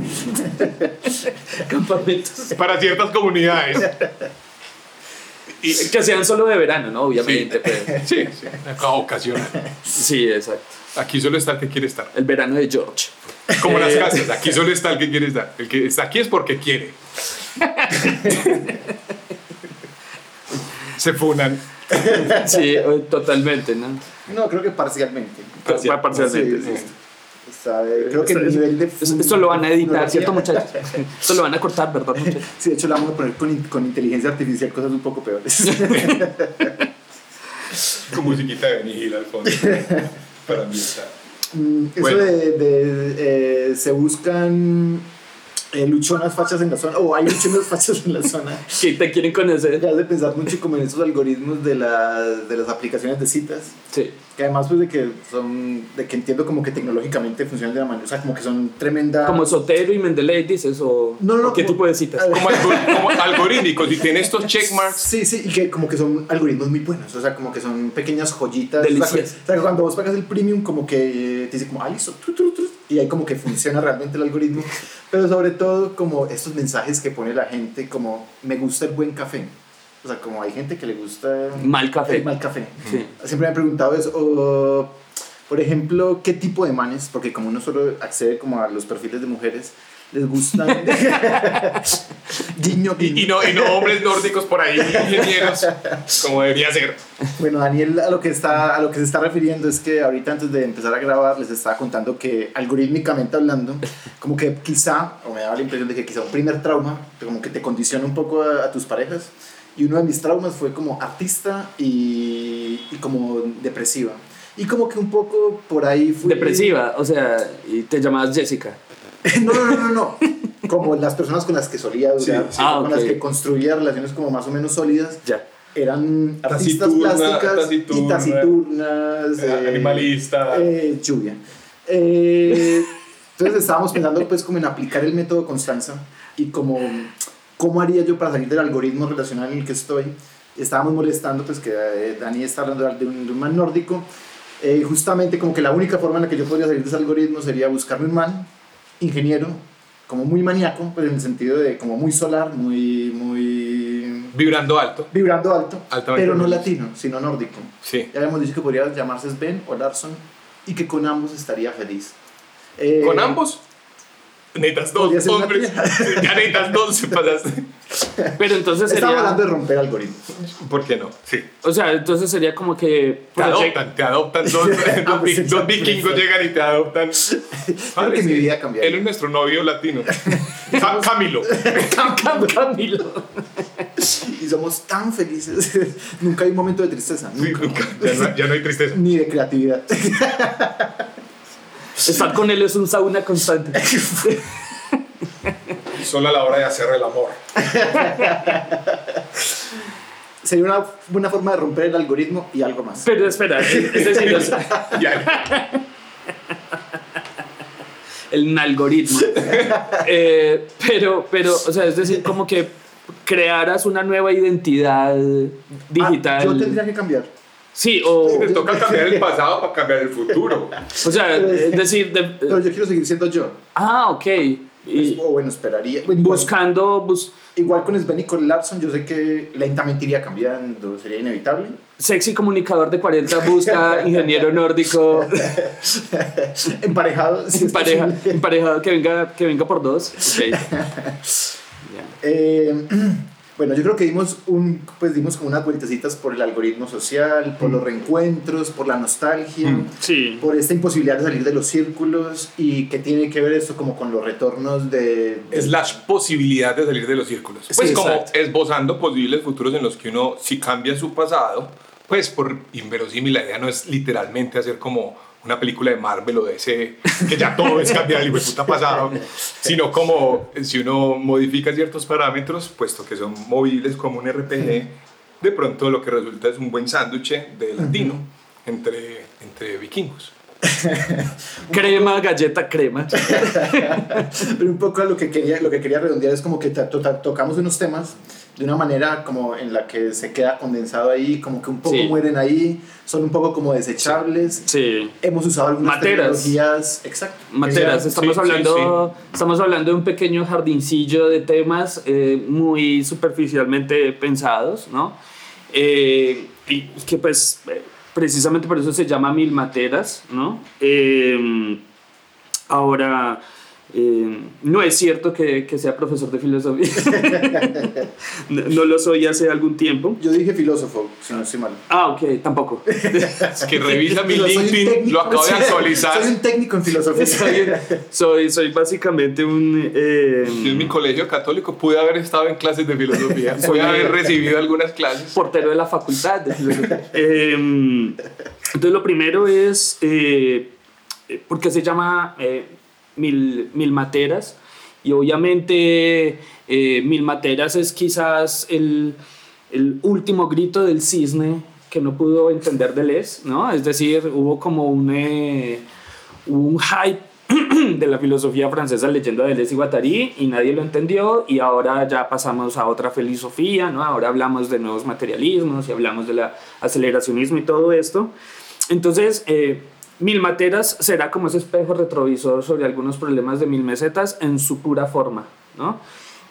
campamentos Para ciertas comunidades. y que sean solo de verano, ¿no? Obviamente. Sí, ocasional. Sí, exacto. Aquí solo está el que quiere estar. El verano de George. Como las casas, aquí solo está el que quiere estar. El que está aquí es porque quiere. Se funan. Sí, totalmente, ¿no? No, creo que parcialmente. Parcialmente, Sí. Creo que el nivel de... Esto lo van a editar, ¿cierto, muchachos? Esto lo van a cortar, ¿verdad, muchachos? Sí, de hecho lo vamos a poner con inteligencia artificial, cosas un poco peores. Con musiquita de Benny Hill al fondo. Para mí está. Eso Bueno. se buscan luchonas fachas en la zona, o hay luchonas fachas en la zona. ¿Qué te quieren conocer? Ya has de pensar mucho como en esos algoritmos de las aplicaciones de citas, Sí. que además pues de que entiendo como que tecnológicamente funcionan de la manera, o sea, como que son tremenda... ¿Como Sotero y Mendeley dices? ¿O No, ¿o qué como- tipo de citas? Como algorítmicos. Y tiene estos checkmarks. Sí, y que como que son algoritmos muy buenos, o sea, como que son pequeñas joyitas. Delicias. O sea, que cuando vos pagas el premium, como que te dice como, listo, y ahí como que funciona realmente el algoritmo. Pero sobre todo, como estos mensajes que pone la gente, como, me gusta el buen café. O sea, como hay gente que le gusta... Mal café. El mal café. Sí. Siempre me han preguntado eso. O, por ejemplo, ¿qué tipo de manes? Porque como uno solo accede como a los perfiles de mujeres, les gustan... guiño, guiño. Y no hombres nórdicos por ahí, ingenieros, como debería ser. Bueno, Daniel a lo que se está refiriendo es que ahorita antes de empezar a grabar les estaba contando que algorítmicamente hablando, como que quizá, o me daba la impresión de que quizá un primer trauma, como que te condiciona un poco a tus parejas, y uno de mis traumas fue como artista y como depresiva. Y como que un poco por ahí fui... Depresiva, o sea, y te llamabas Jessica. No. Como las personas con las que solía durar, Sí. con Ok. las que construía relaciones como más o menos sólidas, Ya. eran artistas plásticas y taciturnas, animalista. lluvia. Entonces estábamos pensando pues como en aplicar el método Constanza y como cómo haría yo para salir del algoritmo relacional en el que estoy. Estábamos molestando pues que Dani está hablando de un man nórdico. Justamente como que la única forma en la que yo podría salir de ese algoritmo sería buscarme un man ingeniero, como muy maníaco, pues en el sentido de como muy solar, muy Vibrando alto. vibrando alto, Altamente pero no religioso. latino, sino nórdico. Sí. Ya habíamos dicho que podría llamarse Sven o Larsson y que con ambos estaría feliz. ¿Con ambos? Necesitas dos podría ser una hombres. tía. Ya necesitas dos, se pasaste. Pero entonces Estamos sería... hablando de romper algoritmos. ¿Por qué no? Sí. O sea, entonces sería como que... Te adoptan pues, dos vikingos llegan y te adoptan. Creo que mi vida cambiaría. Él es nuestro novio latino. Camilo. Camilo. Y somos tan felices. Nunca hay un momento de tristeza. Sí, Nunca. ya no hay tristeza. Ni de creatividad. Estar con él es un sauna constante. Solo a la hora de hacer el amor. Sería una buena forma de romper el algoritmo y algo más. Pero espera, es decir, o sea, Ya. el algoritmo. Pero, o sea, es decir, como que crearas una nueva identidad digital. Yo tendría que cambiar. Sí, o Te toca cambiar el pasado para cambiar el futuro. sea, es decir, Pero yo quiero seguir siendo yo. ok. Y O bueno, esperaría. Bueno, buscando, igual con Sven y con Larson, yo sé que lentamente iría cambiando, sería inevitable. sexy comunicador de 40 busca ingeniero nórdico Emparejado. si es posible. emparejado que venga por dos. Okay. Bueno, yo creo que dimos como unas vueltecitas por el algoritmo social, por los reencuentros, por la nostalgia, Sí. por esta imposibilidad de salir de los círculos y que tiene que ver esto como con los retornos de... Slash posibilidad de salir de los círculos. Sí, Pues como exacto. esbozando posibles futuros en los que uno, si cambia su pasado, pues por inverosímil la idea no es literalmente hacer como una película de Marvel o de DC, que ya todo es cambiar el puta pasado, sino como si uno modifica ciertos parámetros, puesto que son movibles como un RPG, de pronto lo que resulta es un buen sándwich de latino entre vikingos. Crema, galleta, crema. Pero un poco lo que quería redondear es como que tocamos unos temas de una manera como en la que se queda condensado ahí, como que un poco mueren ahí, son un poco como desechables. Sí. Hemos usado algunas tecnologías. Exacto. Materas, estamos hablando de un pequeño jardincillo de temas muy superficialmente pensados, ¿no? Y que pues precisamente por eso se llama Mil Materas, ¿no? Ahora, no es cierto que sea profesor de filosofía. No lo soy hace algún tiempo. Yo dije filósofo, si no estoy mal. Ah, ok, tampoco. Es que revisa mi LinkedIn, lo acabo de actualizar. Soy un técnico en filosofía. Soy básicamente un... Yo en mi colegio católico pude haber estado en clases de filosofía, pude haber recibido algunas clases. Portero de la facultad de filosofía. Entonces lo primero es... ¿por qué se llama... Mil Materas? Y obviamente Mil Materas es quizás el último grito del cisne que no pudo entender Deleuze, ¿no? Es decir, hubo como un hype de la filosofía francesa leyendo a Deleuze y Guattari y nadie lo entendió, y ahora ya pasamos a otra filosofía, ¿no? Ahora hablamos de nuevos materialismos y hablamos del aceleracionismo y todo esto. Entonces Mil Materas será como ese espejo retrovisor sobre algunos problemas de Mil Mesetas en su pura forma, ¿no?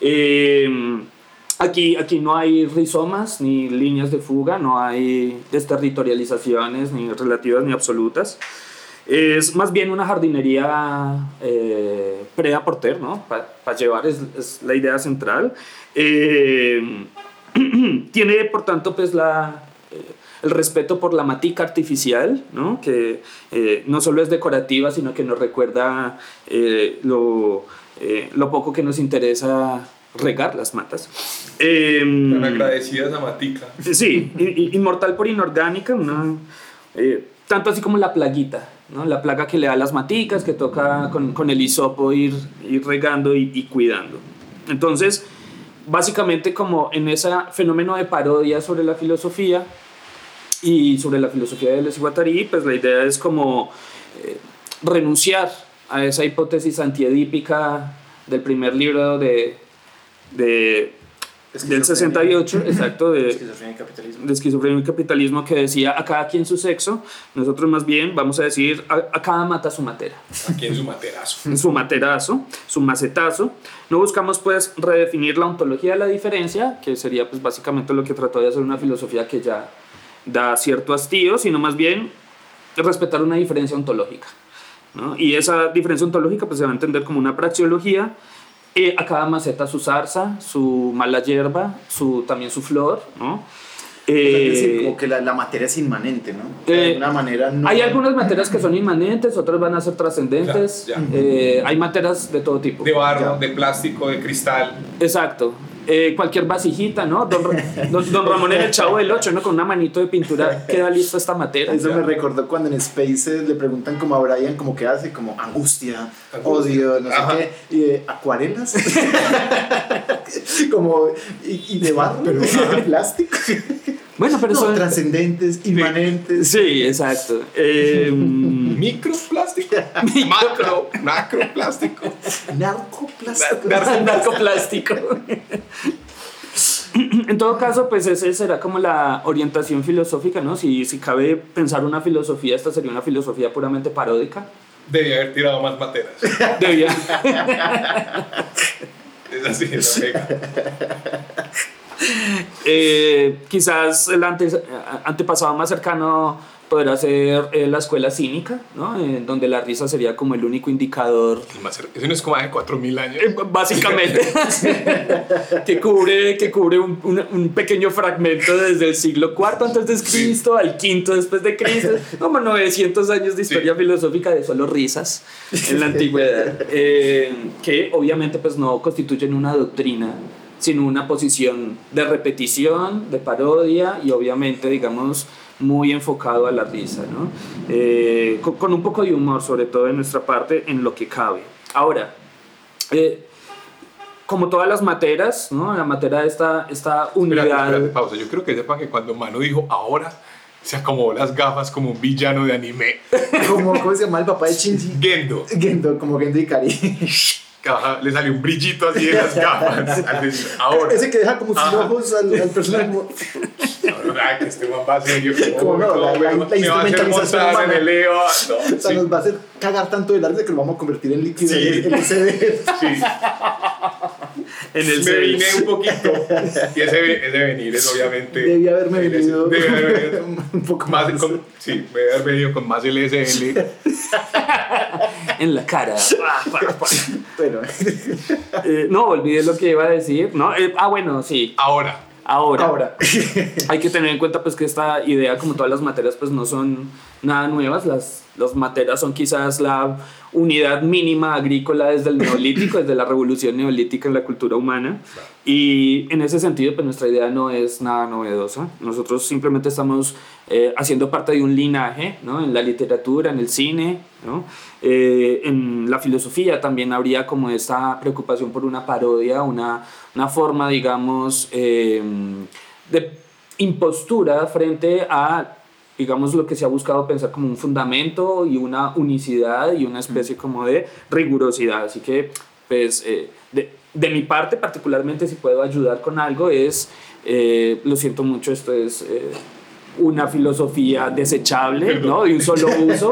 Aquí no hay rizomas ni líneas de fuga, no hay desterritorializaciones ni relativas ni absolutas. Es más bien una jardinería prêt-à-porter, ¿no? Para llevar es la idea central. Tiene, por tanto, pues el respeto por la matica artificial, ¿no? Que no solo es decorativa, sino que nos recuerda lo poco que nos interesa regar las matas. Tan agradecida esa matica. Sí, inmortal por inorgánica, tanto así como la plaguita, ¿no? La plaga que le da a las maticas, que toca con el hisopo ir regando y cuidando. Entonces, básicamente como en ese fenómeno de parodia sobre la filosofía y sobre la filosofía de Deleuze y Guattari, pues la idea es como renunciar a esa hipótesis antiedípica del primer libro del 68, exacto, de Esquizofrenia y Capitalismo, que decía a cada quien su sexo. Nosotros más bien vamos a decir a cada mata su matera. A quien su materazo. Su materazo, su macetazo. No buscamos pues redefinir la ontología de la diferencia, que sería pues básicamente lo que trató de hacer una filosofía que ya da cierto hastío, sino más bien respetar una diferencia ontológica, ¿no? Y esa diferencia ontológica pues se va a entender como una praxeología. A cada maceta su zarza, su mala hierba, también su flor, ¿no? Es decir, como que la materia es inmanente, ¿no? De alguna manera no... Hay algunas materias que son inmanentes, otras van a ser trascendentes. Ya. Hay materias de todo tipo. De barro, de plástico, de cristal. Exacto. Cualquier vasijita, ¿no? Don Ramón en el Chavo del 8, ¿no? Con una manito de pintura queda lista esta materia. Eso me recordó cuando en Spaces le preguntan como a Brian como que hace, como angustia, odio, no sé qué, y acuarelas como y de barro, pero de plástico. Bueno, pero no, son trascendentes, inmanentes. Sí, exacto. Microplástico, macroplástico, narcoplástico. En todo caso, pues ese será como la orientación filosófica, ¿no? Si cabe pensar una filosofía, esta sería una filosofía puramente paródica. Debía haber tirado más materas. Debía. Es así, es la pega. Quizás el antepasado más cercano podrá ser la escuela cínica, ¿no? Donde la risa sería como el único indicador. Eso no es como hace 4.000 años. Básicamente, que cubre un pequeño fragmento desde el siglo IV antes de Cristo al V después de Cristo, como 900 años de historia filosófica de solo risas en la antigüedad, que obviamente pues no constituyen una doctrina, sino una posición de repetición, de parodia y obviamente, digamos, muy enfocado a la risa, ¿no? Con un poco de humor, sobre todo de nuestra parte, en lo que cabe. Ahora, como todas las materas, ¿no? La materia de esta unidad... Espérate, pausa. Yo creo que sepa que cuando Manu dijo ahora, se acomodó las gafas como un villano de anime. ¿Cómo se llama el papá de Shinji? Gendo. Como Gendo Ikari. Ajá, le salió un brillito así en las gafas al decir ahora. Ese que deja como sin ojos al personaje. Que este man va a ser yo como no, la instrumentalización humana en el EVA. No, o sea, nos va a hacer cagar tanto de largo que lo vamos a convertir en líquido en el CD. Sí. En el me vine un poquito y ese venir es obviamente debí haberme venido un poco más sí, me debí haber venido con más LSL en la cara. Bueno. No, olvidé lo que iba a decir, ¿no? Bueno, sí. Ahora. Hay que tener en cuenta pues que esta idea, como todas las materias, pues no son nada nuevas. Las materias son quizás la unidad mínima agrícola desde el neolítico, desde la revolución neolítica en la cultura humana. Y en ese sentido, pues nuestra idea no es nada novedosa. Nosotros simplemente estamos haciendo parte de un linaje, ¿no? En la literatura, en el cine, ¿no? En la filosofía también habría como esta preocupación por una parodia, una forma, digamos, de impostura frente a, digamos, lo que se ha buscado pensar como un fundamento y una unicidad y una especie como de rigurosidad. Así que, pues, de mi parte particularmente, si puedo ayudar con algo, lo siento mucho, esto es una filosofía desechable, ¿no? De un solo uso.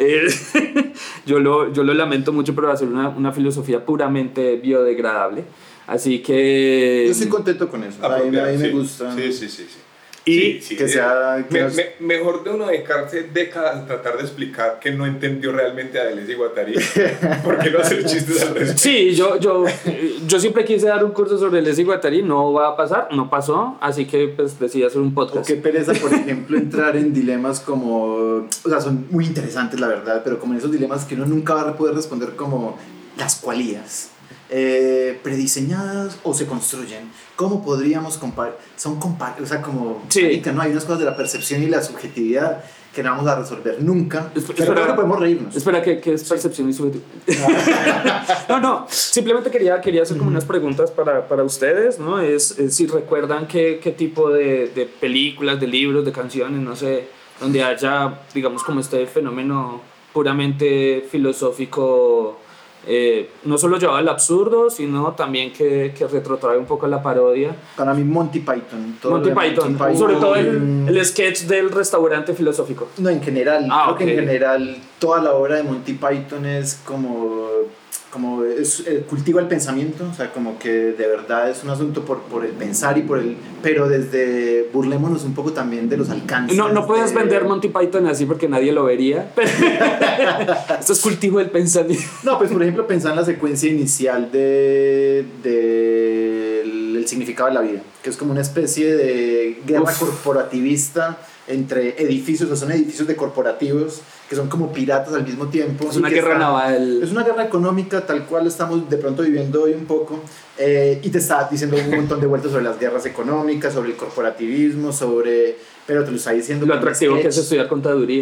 Yo lo lamento mucho, pero va a ser una filosofía puramente biodegradable. Así que... Yo estoy contento con eso. A mí me gusta. Sí. Y que sea... mejor de uno dedicarse décadas a tratar de explicar que no entendió realmente a Deleuze y Guattari. ¿Por qué no hacer chistes al respecto? Sí, yo siempre quise dar un curso sobre Deleuze y Guattari, no va a pasar, no pasó, así que pues decidí hacer un podcast. O qué pereza, por ejemplo, entrar en dilemas como... O sea, son muy interesantes, la verdad, pero como en esos dilemas que uno nunca va a poder responder, como las cualías. Prediseñadas o se construyen. ¿Cómo podríamos comparar? O sea, como sí. Marica, no hay unas cosas de la percepción y la subjetividad que no vamos a resolver nunca. Pero creo que podemos reírnos. Espera, ¿qué es percepción y subjetividad? No, simplemente quería hacer como unas preguntas para ustedes, ¿no? Es si recuerdan qué tipo de películas, de libros, de canciones, no sé, donde haya, digamos, como este fenómeno puramente filosófico, no solo llevado al absurdo, sino también que retrotrae un poco a la parodia. Para mí Monty Python. Monty Python, sobre todo el sketch del restaurante filosófico. No, en general, creo okay. que en general toda la obra de Monty Python es como cultiva el pensamiento, o sea, como que de verdad es un asunto por el pensar y pero desde, burlémonos un poco también de los alcances. No puedes vender Monty Python así porque nadie lo vería, pero esto es cultivo del pensamiento. No, pues por ejemplo pensar en la secuencia inicial del significado de la vida, que es como una especie de guerra corporativista entre edificios, o son edificios de corporativos que son como piratas al mismo tiempo. Es una guerra naval. Es una guerra económica tal cual estamos de pronto viviendo hoy un poco, y te está diciendo un montón de vueltas sobre las guerras económicas, sobre el corporativismo, pero te lo está diciendo lo atractivo que es estudiar contaduría.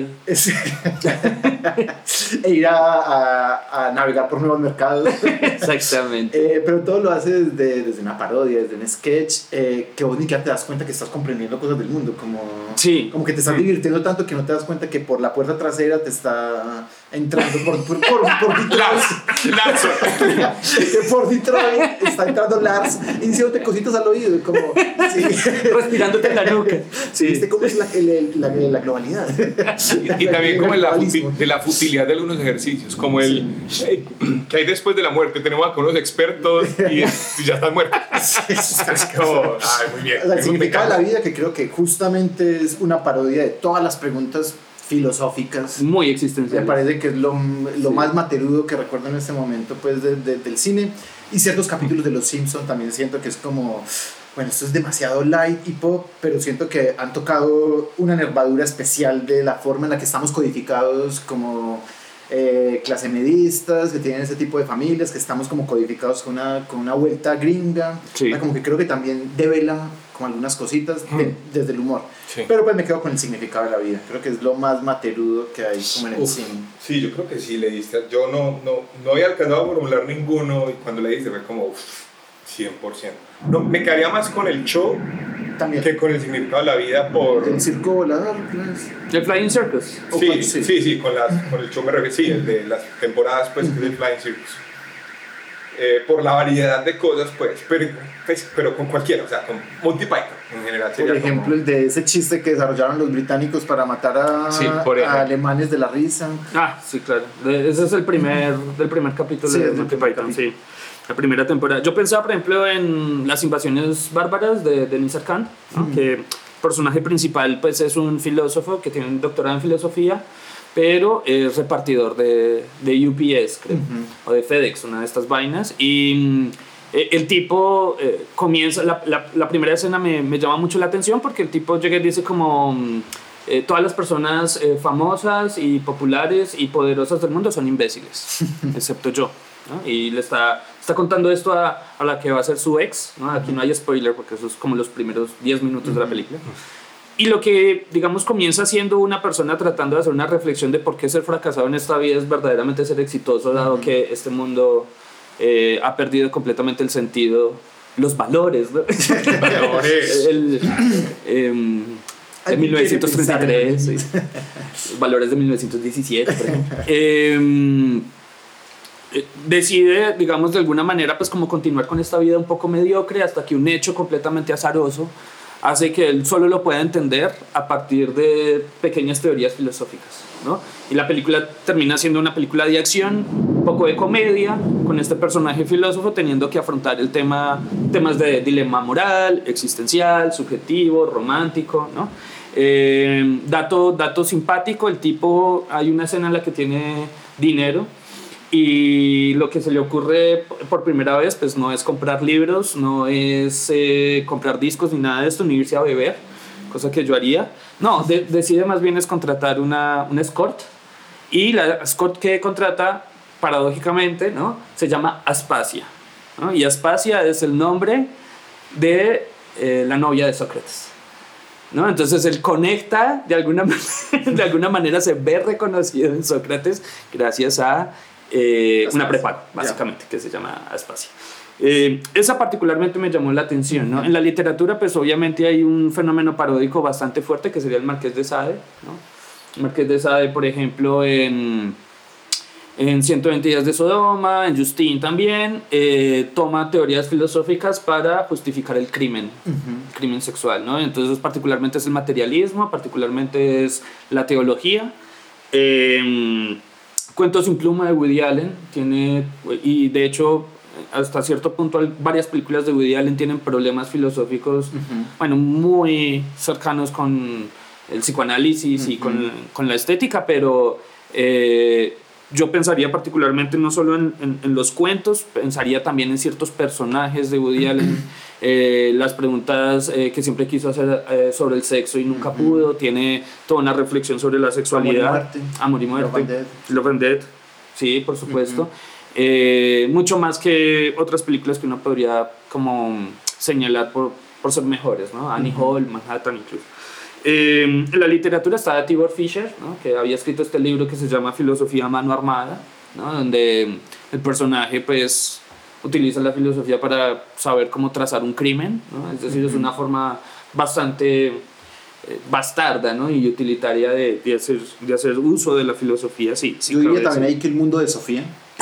E ir a navegar por nuevos mercados. Exactamente. Pero todo lo hace desde una parodia, desde un sketch, que vos ni siquiera te das cuenta que estás comprendiendo cosas del mundo, como que te estás divirtiendo tanto que no te das cuenta que por la puerta trasera te está entrando por Detroit. Que por Detroit está entrando Lars y diciéndote cositas al oído, como respirándote en la nuca. Sí. ¿Viste cómo es la globalidad? Y también como de la futilidad de algunos ejercicios, como que hay después de la muerte. Tenemos acá unos expertos y ya están muertos. Es como, muy bien. El significado de la vida, que creo que justamente es una parodia de todas las preguntas filosóficas, muy existenciales. Me parece que es lo más materudo que recuerdo en este momento, pues, del cine. Y ciertos capítulos de Los Simpson también siento que es como, bueno, esto es demasiado light y pop, pero siento que han tocado una nervadura especial de la forma en la que estamos codificados como clase medistas, que tienen ese tipo de familias, que estamos como codificados con una vuelta gringa. Sí. Como que creo que también devela como algunas cositas desde el humor. Sí. Pero pues me quedo con el significado de la vida. Creo que es lo más materudo que hay como en el cine. Sí, yo creo que sí le diste. Yo no había alcanzado a formular ninguno y cuando le diste fue como 100%. No, me quedaría más con el show También. que con el significado de la vida por... El circo volador, pues. The Flying Circus. Sí, con el show me refiero, sí, el de las temporadas, pues, que es el Flying Circus. Por la variedad de cosas, pues, pero con cualquiera, o sea, con Monty Python en general. Por ejemplo, el de ese chiste que desarrollaron los británicos para matar a alemanes de la risa. Ah, sí, claro. Ese es del primer capítulo de Monty Python, sí. La primera temporada. Yo pensaba, por ejemplo, en las invasiones bárbaras de Nisar Khan, ¿no? Que el personaje principal pues, es un filósofo que tiene un doctorado en filosofía, pero es repartidor de UPS, creo, o de FedEx, una de estas vainas. Y el tipo comienza, la primera escena me llama mucho la atención porque el tipo llega y dice como... todas las personas famosas y populares y poderosas del mundo son imbéciles, excepto yo, ¿no? Y le está contando esto a la que va a ser su ex, ¿no? Aquí no hay spoiler porque eso es como los primeros 10 minutos de la película. Y lo que, digamos, comienza siendo una persona tratando de hacer una reflexión de por qué ser fracasado en esta vida es verdaderamente ser exitoso, dado que este mundo ha perdido completamente el sentido, los valores, ¿no? Valores. De 1933, sí. Valores de 1917, por ejemplo. Decide, digamos, de alguna manera, pues como continuar con esta vida un poco mediocre hasta que un hecho completamente azaroso hace que él solo lo pueda entender a partir de pequeñas teorías filosóficas, ¿no? Y la película termina siendo una película de acción, un poco de comedia, con este personaje filósofo teniendo que afrontar temas de dilema moral, existencial, subjetivo, romántico, ¿no? Dato simpático, el tipo, hay una escena en la que tiene dinero y lo que se le ocurre por primera vez pues no es comprar libros, no es comprar discos ni nada de esto, ni irse a beber, cosa que yo haría. No, decide más bien es contratar una escort, y la escort que contrata paradójicamente, ¿no? Se llama Aspasia, ¿no? Y Aspasia es el nombre de la novia de Sócrates, ¿no? Entonces él conecta de alguna manera, se ve reconocido en Sócrates gracias a una prepago, básicamente, que se llama Aspasia. Esa particularmente me llamó la atención, ¿no? En la literatura pues obviamente hay un fenómeno paródico bastante fuerte que sería el Marqués de Sade, ¿no? El Marqués de Sade, por ejemplo, en 120 días de Sodoma, en Justine también, toma teorías filosóficas para justificar el crimen, crimen sexual, ¿no? Entonces particularmente es el materialismo, particularmente es la teología. Cuentos sin pluma de Woody Allen tiene, y de hecho hasta cierto punto varias películas de Woody Allen tienen problemas filosóficos, bueno, muy cercanos con el psicoanálisis y con la estética, pero yo pensaría particularmente no solo en los cuentos, pensaría también en ciertos personajes de Woody Allen, las preguntas que siempre quiso hacer sobre el sexo y nunca pudo, tiene toda una reflexión sobre la sexualidad, Amor y muerte, Love and Death, sí, por supuesto. Mucho más que otras películas que uno podría como señalar por ser mejores, ¿no? Annie Hall, Manhattan incluso. En la literatura está Tibor Fischer, ¿no? Que había escrito este libro que se llama Filosofía a mano armada, ¿no? Donde el personaje pues utiliza la filosofía para saber cómo trazar un crimen, ¿no? Es decir, es una forma bastante bastarda, ¿no? Y utilitaria de hacer uso de la filosofía. Sí, yo diría también ahí que el mundo de Sofía.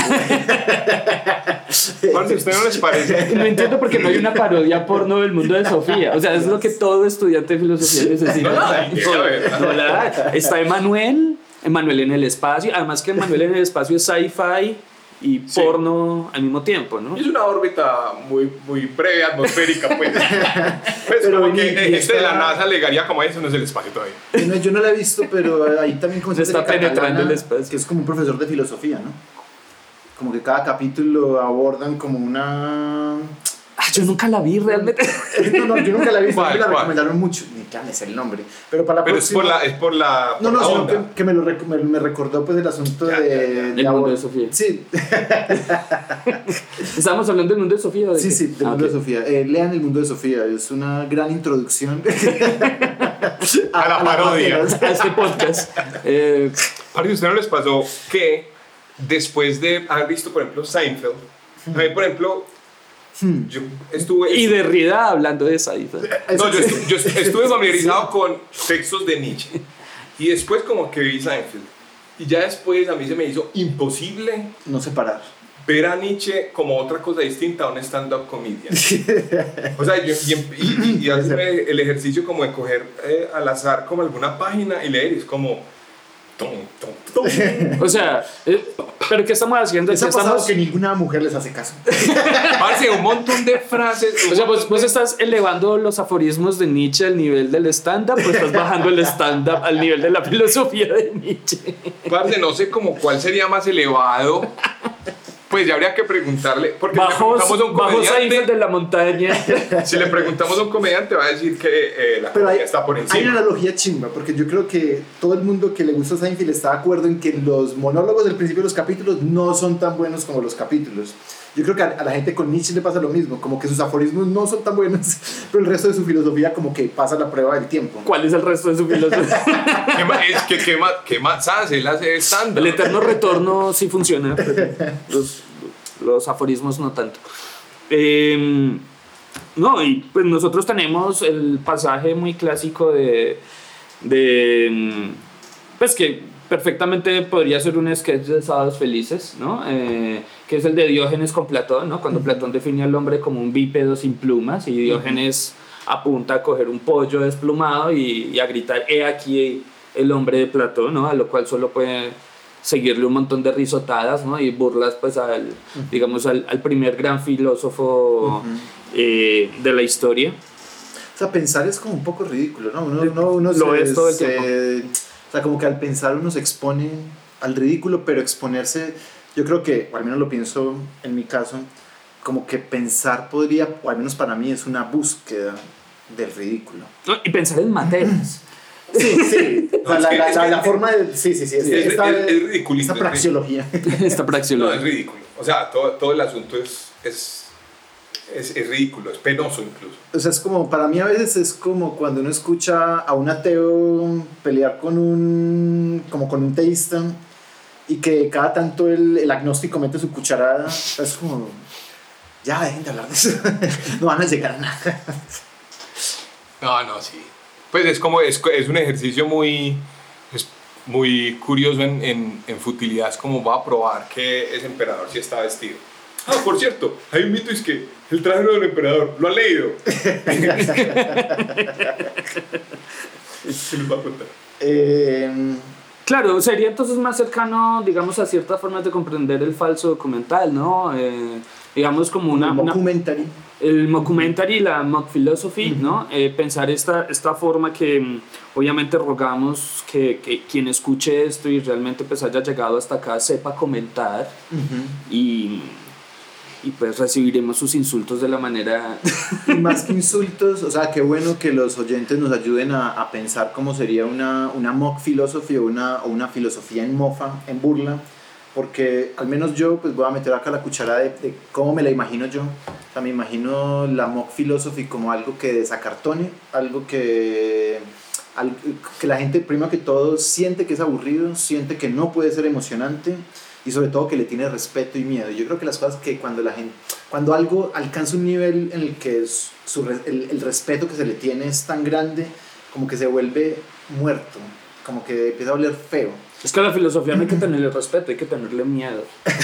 ¿Cuál de ustedes no les parece? No entiendo por qué no hay una parodia porno del mundo de Sofía. O sea, es lo que todo estudiante de filosofía necesita. No la hay. Está Emmanuel en el espacio. Además que Emmanuel en el espacio es sci-fi y porno al mismo tiempo, ¿no? Es una órbita muy breve, atmosférica, pues. Pero como que gente de la NASA alegaría como eso no es el espacio todavía. Yo no la he visto, pero ahí también como se está penetrando el espacio. Que es como un profesor de filosofía, ¿no? Como que cada capítulo abordan como una Yo nunca la vi realmente. No, yo nunca la vi, me la ¿Cuál? recomendaron mucho, ni claro, es el nombre. Pero para la Pero próxima... es por la No, por la sino onda. que me recordó pues el asunto Ya, de El mundo de Sofía. Sí, ¿Estábamos hablando del mundo de Sofía? ¿O de sí, qué? sí, del mundo Ok. de Sofía. Lean El Mundo de Sofía, es una gran introducción A la parodia. A este podcast. Parce, ¿a usted no les pasó que después de haber visto, por ejemplo, Seinfeld, a mí, por ejemplo, yo estuve... Y Derrida hablando de Seinfeld. No, yo estuve familiarizado con textos de Nietzsche. Y después como que vi Seinfeld. Y ya después a mí se me hizo imposible No separar. ver a Nietzsche como otra cosa distinta a un stand-up comedian. O sea, y hacerme el ejercicio como de coger al azar como alguna página y leer, y es como... Tum, tum, tum. O sea, ¿pero qué estamos haciendo? Les ha pasado Estamos, que ninguna mujer les hace caso. Parce, un montón de frases. o sea, vos estás elevando los aforismos de Nietzsche al nivel del stand-up, o estás bajando el stand-up al nivel de la filosofía de Nietzsche. Parce, no sé como cuál sería más elevado. Pues ya habría que preguntarle. Porque si le Bajos preguntamos a un Seinfeld comediante, de la montaña. si le preguntamos a un comediante, va a decir que la Pero comedia está por hay una encima. analogía chimba, porque yo creo que todo el mundo que le gusta Seinfeld está de acuerdo en que los monólogos del principio de los capítulos no son tan buenos como los capítulos. Yo creo que a la gente con Nietzsche le pasa lo mismo, como que sus aforismos no son tan buenos, pero el resto de su filosofía como que pasa la prueba del tiempo. ¿Cuál es el resto de su filosofía? ¿Qué más hace? Él hace stand-up. El eterno retorno sí funciona, pero los aforismos no tanto. No, y pues nosotros tenemos el pasaje muy clásico de pues que perfectamente podría ser un sketch de Sábados Felices, ¿no? Que es el de Diógenes con Platón, ¿no? Cuando Platón define al hombre como un bípedo sin plumas y Diógenes apunta a coger un pollo desplumado y a gritar, he aquí el hombre de Platón, ¿no? A lo cual solo puede seguirle un montón de risotadas, ¿no? Y burlas pues digamos al primer gran filósofo de la historia. O sea, pensar es como un poco ridículo, ¿no? Uno Lo es todo el tiempo. O sea, como que al pensar uno se expone al ridículo, pero exponerse, yo creo que, o al menos lo pienso en mi caso, como que pensar podría, o al menos para mí, es una búsqueda del ridículo. ¿No? Y pensar en materias. Sí, sí. No, O sea, es que- la forma de... Sí. es ridiculista. Esta praxeología. Esta No, praxeología. es ridículo. O sea, todo el asunto es ridículo, es penoso incluso. O sea, es como, para mí a veces es como cuando uno escucha a un ateo pelear con un teísta y que cada tanto el agnóstico mete su cucharada. Es como, ya dejen de hablar de eso. No van a llegar a nada. No, sí. Pues es como, es un ejercicio muy curioso en futilidad. Es como va a probar que ese emperador sí está vestido. Ah, por cierto, hay un mito, es que el traje del emperador, ¿lo han leído? Se los va a contar. Claro, sería entonces más cercano, digamos, a ciertas formas de comprender el falso documental, ¿no? Digamos como un documentary. el mockumentary, la mock philosophy, ¿no? Pensar esta forma que obviamente rogamos que quien escuche esto y realmente pues haya llegado hasta acá sepa comentar y pues recibiremos sus insultos de la manera... Y más que insultos, o sea, qué bueno que los oyentes nos ayuden a pensar cómo sería una mock philosophy o una filosofía en mofa, en burla, porque al menos yo pues voy a meter acá la cuchara de cómo me la imagino yo. O sea, me imagino la mock philosophy como algo que desacartone, algo que la gente, primero que todo, siente que es aburrido, siente que no puede ser emocionante y sobre todo que le tiene respeto y miedo. Yo creo que las cosas que cuando algo alcanza un nivel en el que el respeto que se le tiene es tan grande, como que se vuelve muerto, como que empieza a oler feo. Es que a la filosofía no hay que tenerle respeto, hay que tenerle miedo.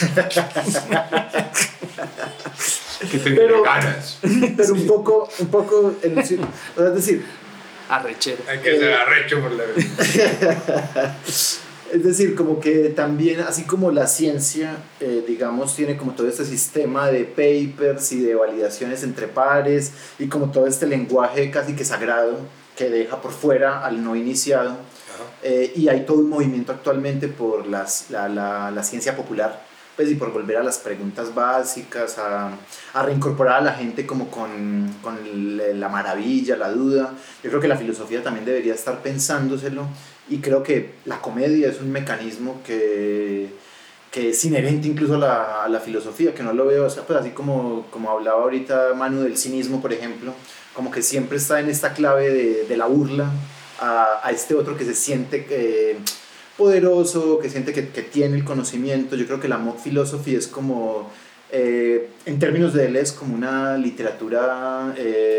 Que tener ganas. Pero un poco es decir, Arrechero. Hay que ser arrecho por la vida. es decir, como que también, así como la ciencia, digamos, tiene como todo este sistema de papers y de validaciones entre pares y como todo este lenguaje casi que sagrado que deja por fuera al no iniciado. Y hay todo un movimiento actualmente por la ciencia popular, pues y por volver a las preguntas básicas, a reincorporar a la gente como con la maravilla, la duda. Yo creo que la filosofía también debería estar pensándoselo, y creo que la comedia es un mecanismo que es inherente incluso a la filosofía, que no lo veo, o sea, pues así como hablaba ahorita Manu del cinismo, por ejemplo, como que siempre está en esta clave de la burla a este otro que se siente poderoso, que siente que tiene el conocimiento. Yo creo que la mock philosophy es como, en términos de él, es como una literatura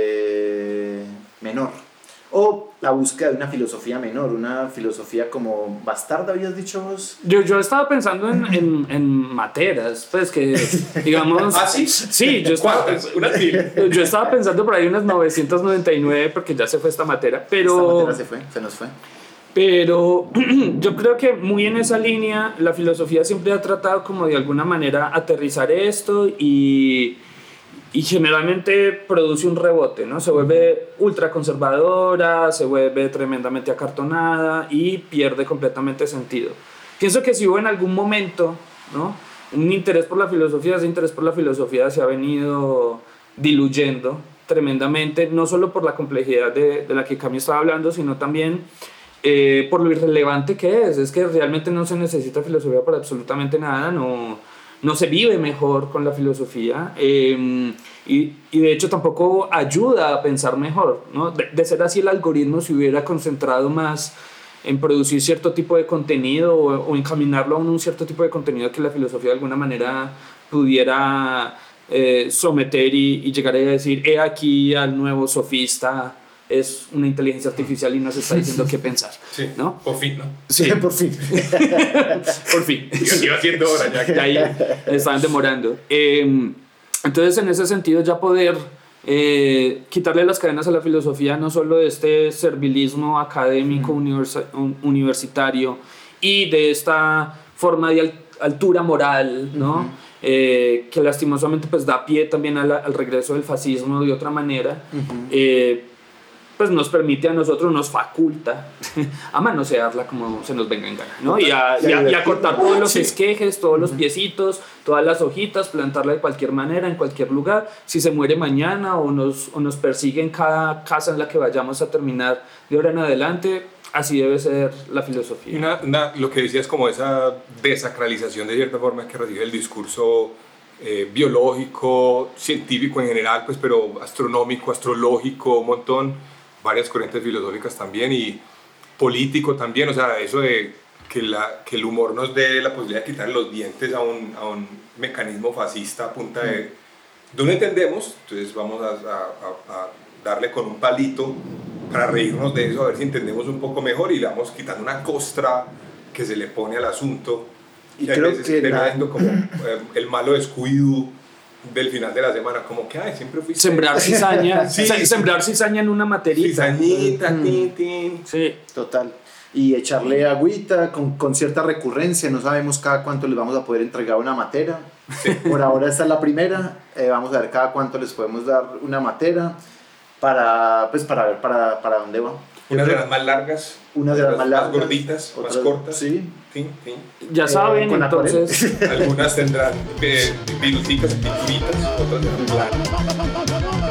menor, o la búsqueda de una filosofía menor, una filosofía como bastarda, ¿habías dicho vos? Yo estaba pensando en materas, pues que, digamos... ¿Ah, sí? Sí, yo estaba pensando por ahí unas 999, porque ya se fue esta matera, pero... Esta matera se nos fue. Pero yo creo que muy en esa línea la filosofía siempre ha tratado como de alguna manera aterrizar esto y generalmente produce un rebote, ¿no? Se vuelve ultra conservadora, se vuelve tremendamente acartonada y pierde completamente sentido. Pienso que si hubo en algún momento, ¿no?, un interés por la filosofía, ese interés por la filosofía se ha venido diluyendo tremendamente, no solo por la complejidad de la que Cami estaba hablando, sino también por lo irrelevante que es que realmente no se necesita filosofía para absolutamente nada, no se vive mejor con la filosofía, y de hecho tampoco ayuda a pensar mejor, ¿no? De ser así, el algoritmo se hubiera concentrado más en producir cierto tipo de contenido o encaminarlo a un cierto tipo de contenido que la filosofía de alguna manera pudiera someter y llegar a decir: he aquí al nuevo sofista, es una inteligencia artificial y nos está diciendo qué pensar. Sí, ¿no? Por fin, ¿no? Sí, por fin. Por fin. Iba haciendo hora ya. Ya estaban demorando. Entonces, en ese sentido, ya poder quitarle las cadenas a la filosofía, no solo de este servilismo académico universitario y de esta forma de altura moral, ¿no? Que lastimosamente pues da pie también al regreso del fascismo de otra manera, pues nos permite a nosotros, nos faculta a manosearla como se nos venga en gana, ¿no? Y a cortar todos los esquejes, todos los piecitos, todas las hojitas, plantarla de cualquier manera, en cualquier lugar. Si se muere mañana o nos persigue en cada casa en la que vayamos a terminar de ahora en adelante, así debe ser la filosofía. Lo que decías, como esa desacralización de cierta forma que recibe el discurso biológico, científico en general, pues, pero astronómico, astrológico, un montón, varias corrientes filosóficas también, y político también, o sea, eso de que el humor nos dé la posibilidad de quitar los dientes a un mecanismo fascista a punta de no entendemos, entonces vamos a darle con un palito para reírnos de eso, a ver si entendemos un poco mejor, y le vamos quitando una costra que se le pone al asunto, y a veces termina siendo como el malo descuido del final de la semana, como que siempre fui sembrar cizaña. Sembrar cizaña en una materita, cizañita, tin. Sí, total. Y echarle agüita con cierta recurrencia. No sabemos cada cuánto les vamos a poder entregar una matera. Por ahora esta es la primera. Vamos a ver cada cuánto les podemos dar una matera para ver para dónde va. Unas de las más largas, unas de las más largas, más gorditas, otras, más cortas. Sí. Ya saben, entonces. Algunas tendrán viruticas, pinturitas, otras tendrán planas.